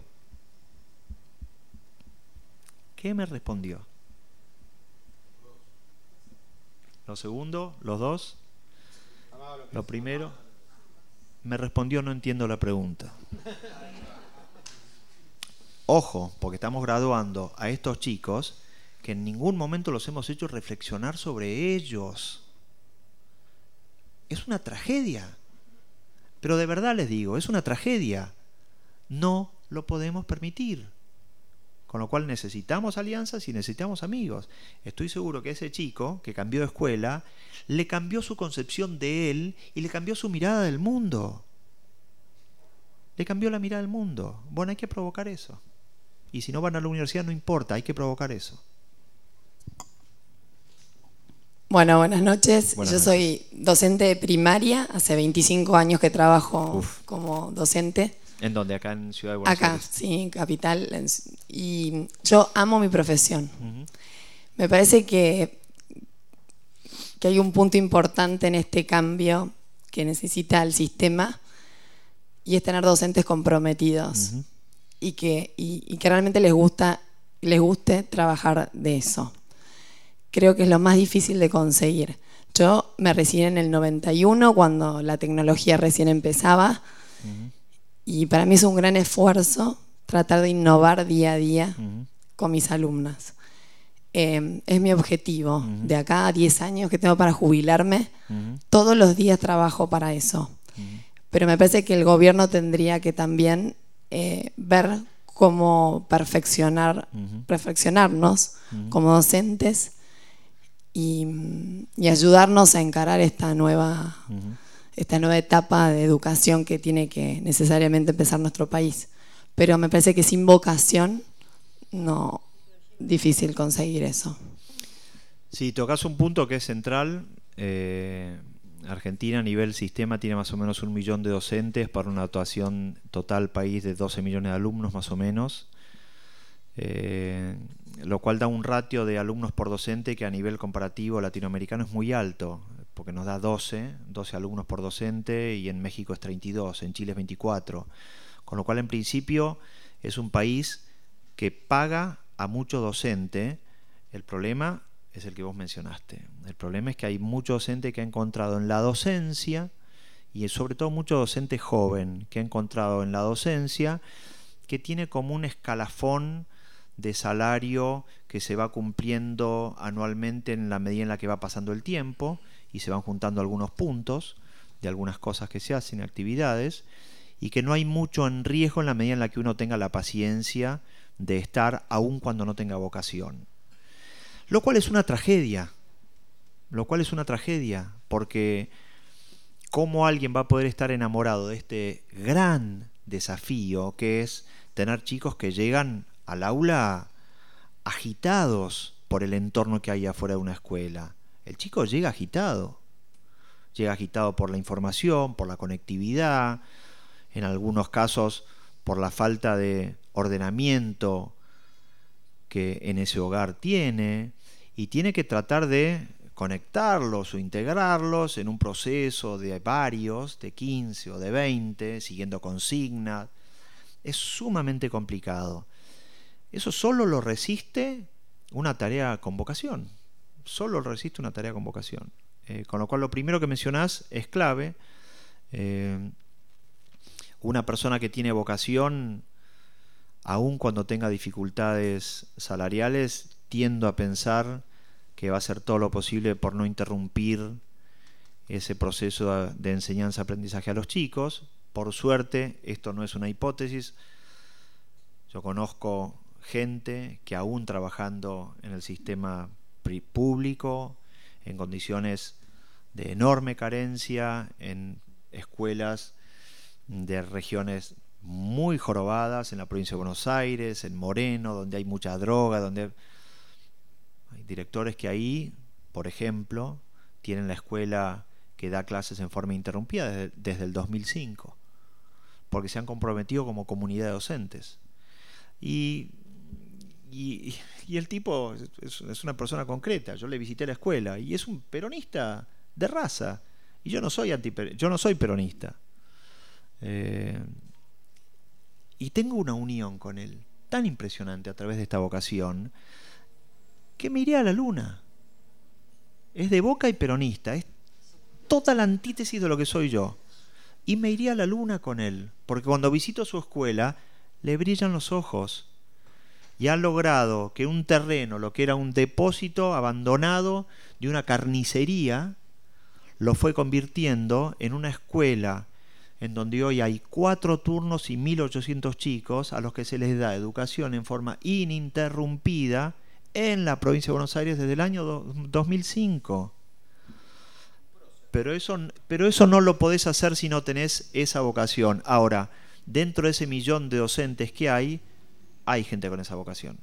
¿Qué me respondió? Lo segundo, los dos. Lo primero, me respondió, no entiendo la pregunta. Ojo, porque estamos graduando a estos chicos que en ningún momento los hemos hecho reflexionar sobre ellos. Es una tragedia. Pero de verdad les digo, es una tragedia. No lo podemos permitir. Con lo cual necesitamos alianzas y necesitamos amigos. Estoy seguro que ese chico que cambió de escuela le cambió su concepción de él y le cambió su mirada del mundo. Le cambió la mirada del mundo. Bueno, hay que provocar eso. Y si no van a la universidad no importa, hay que provocar eso. Bueno, buenas noches. Buenas Yo noches. soy docente de primaria, hace 25 años que trabajo como docente. ¿En dónde? Acá en Ciudad de Buenos Acá, Aires. sí, capital. Y yo amo mi profesión. Uh-huh. Me parece que hay un punto importante en este cambio que necesita el sistema y es tener docentes comprometidos. Uh-huh. Y que realmente les guste trabajar de eso. Creo que es lo más difícil de conseguir. Yo me recibí en el 91 cuando la tecnología recién empezaba. Uh-huh. Y para mí es un gran esfuerzo tratar de innovar día a día Uh-huh. con mis alumnas. Es mi objetivo. Uh-huh. De acá a 10 años que tengo para jubilarme, Uh-huh. todos los días trabajo para eso. Uh-huh. Pero me parece que el gobierno tendría que también ver cómo perfeccionarnos Uh-huh. como docentes y ayudarnos a encarar esta nueva etapa de educación que tiene que necesariamente empezar nuestro país. Pero me parece que sin vocación, no, difícil conseguir eso. Sí, tocas un punto que es central. Argentina a nivel sistema tiene más o menos 1 millón de docentes para una dotación total país de 12 millones de alumnos más o menos, lo cual da un ratio de alumnos por docente que a nivel comparativo latinoamericano es muy alto, porque nos da 12 alumnos por docente y en México es 32, en Chile es 24, con lo cual en principio es un país que paga a mucho docente. El problema es el que vos mencionaste. El problema es que hay mucho docente que ha encontrado en la docencia, y sobre todo mucho docente joven que ha encontrado en la docencia, que tiene como un escalafón de salario que se va cumpliendo anualmente en la medida en la que va pasando el tiempo, y se van juntando algunos puntos de algunas cosas que se hacen, actividades, y que no hay mucho en riesgo en la medida en la que uno tenga la paciencia de estar aun cuando no tenga vocación. Lo cual es una tragedia, porque ¿cómo alguien va a poder estar enamorado de este gran desafío que es tener chicos que llegan al aula agitados por el entorno que hay afuera de una escuela? El chico llega agitado por la información, por la conectividad, en algunos casos por la falta de ordenamiento que en ese hogar tiene, y tiene que tratar de conectarlos o integrarlos en un proceso de varios, de 15 o de 20, siguiendo consignas. Es sumamente complicado. Eso solo lo resiste una tarea con vocación. Solo lo resiste una tarea con vocación. Con lo cual lo primero que mencionás es clave. Una persona que tiene vocación, aun cuando tenga dificultades salariales, tiendo a pensar que va a hacer todo lo posible por no interrumpir ese proceso de enseñanza-aprendizaje a los chicos. Por suerte, esto no es una hipótesis. Yo conozco gente que aún trabajando en el sistema público, en condiciones de enorme carencia, en escuelas de regiones muy jorobadas, en la provincia de Buenos Aires, en Moreno, donde hay mucha droga, donde hay directores que ahí, por ejemplo, tienen la escuela que da clases en forma interrumpida desde el 2005, porque se han comprometido como comunidad de docentes. Y el tipo es una persona concreta. Yo le visité la escuela y es un peronista de raza, y yo no soy peronista, y tengo una unión con él tan impresionante a través de esta vocación que me iría a la luna. Es de Boca y peronista, es toda la antítesis de lo que soy yo, y me iría a la luna con él, porque cuando visito su escuela le brillan los ojos, y ha logrado que un terreno, lo que era un depósito abandonado de una carnicería, lo fue convirtiendo en una escuela en donde hoy hay 4 turnos y 1.800 chicos a los que se les da educación en forma ininterrumpida en la provincia de Buenos Aires desde el año 2005. Pero eso no lo podés hacer si no tenés esa vocación. Ahora, dentro de ese millón de docentes que hay gente con esa vocación.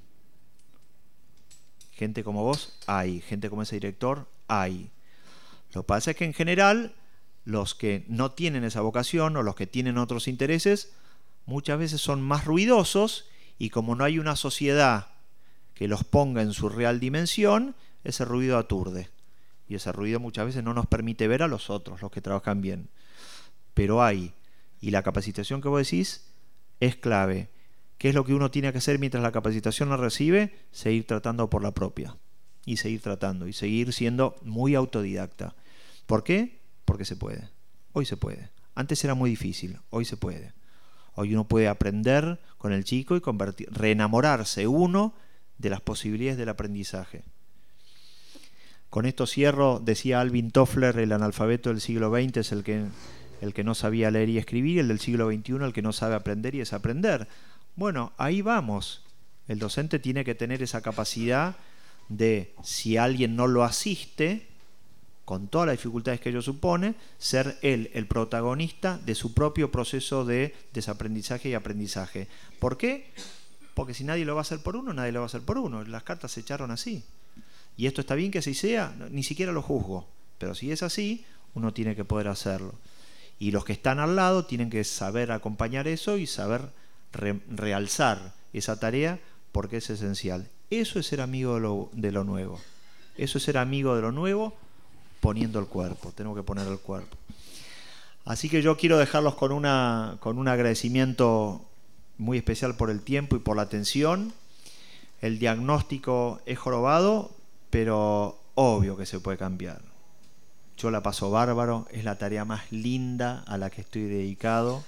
Gente como vos, hay. Gente como ese director, hay. Lo que pasa es que en general los que no tienen esa vocación o los que tienen otros intereses muchas veces son más ruidosos, y como no hay una sociedad que los ponga en su real dimensión, ese ruido aturde, y ese ruido muchas veces no nos permite ver a los otros, los que trabajan bien. Pero hay, y la capacitación que vos decís es clave. ¿Qué es lo que uno tiene que hacer mientras la capacitación no recibe? Seguir tratando por la propia, y seguir tratando, y seguir siendo muy autodidacta. ¿Por qué? Porque se puede. Hoy se puede. Antes era muy difícil, hoy se puede. Hoy uno puede aprender con el chico y reenamorarse uno de las posibilidades del aprendizaje. Con esto cierro. Decía Alvin Toffler, el analfabeto del siglo XX es el que no sabía leer y escribir, el del siglo XXI el que no sabe aprender y es aprender. Bueno, ahí vamos. El docente tiene que tener esa capacidad de, si alguien no lo asiste, con todas las dificultades que ello supone, ser él el protagonista de su propio proceso de desaprendizaje y aprendizaje. ¿Por qué? Porque si nadie lo va a hacer por uno, nadie lo va a hacer por uno. Las cartas se echaron así. Y esto está bien que así sea, ni siquiera lo juzgo. Pero si es así, uno tiene que poder hacerlo. Y los que están al lado tienen que saber acompañar eso y saber realzar esa tarea, porque es esencial. Eso es ser amigo de lo nuevo. Eso es ser amigo de lo nuevo, poniendo el cuerpo. Tenemos que poner el cuerpo. Así que yo quiero dejarlos con un agradecimiento muy especial por el tiempo y por la atención. El diagnóstico es jorobado, pero obvio que se puede cambiar. Yo la paso bárbaro, es la tarea más linda a la que estoy dedicado.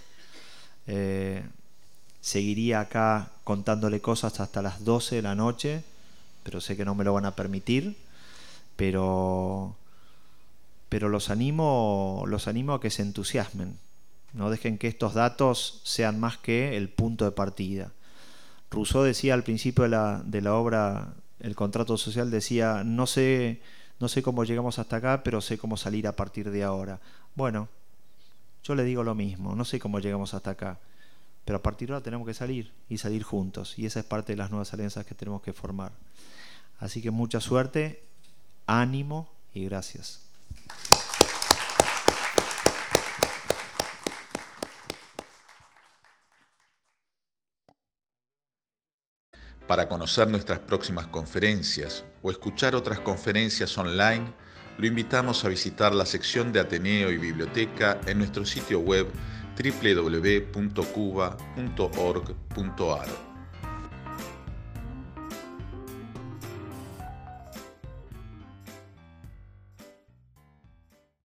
Seguiría acá contándole cosas hasta las 12 de la noche, pero sé que no me lo van a permitir. Pero los animo a que se entusiasmen. No dejen que estos datos sean más que el punto de partida. Rousseau decía al principio de la obra El contrato social, decía, no sé cómo llegamos hasta acá, pero sé cómo salir a partir de ahora. Bueno, yo le digo lo mismo, no sé cómo llegamos hasta acá, pero a partir de ahora tenemos que salir y salir juntos, y esa es parte de las nuevas alianzas que tenemos que formar. Así que mucha suerte, ánimo y gracias. Para conocer nuestras próximas conferencias o escuchar otras conferencias online, lo invitamos a visitar la sección de Ateneo y Biblioteca en nuestro sitio web www.cuba.org.ar.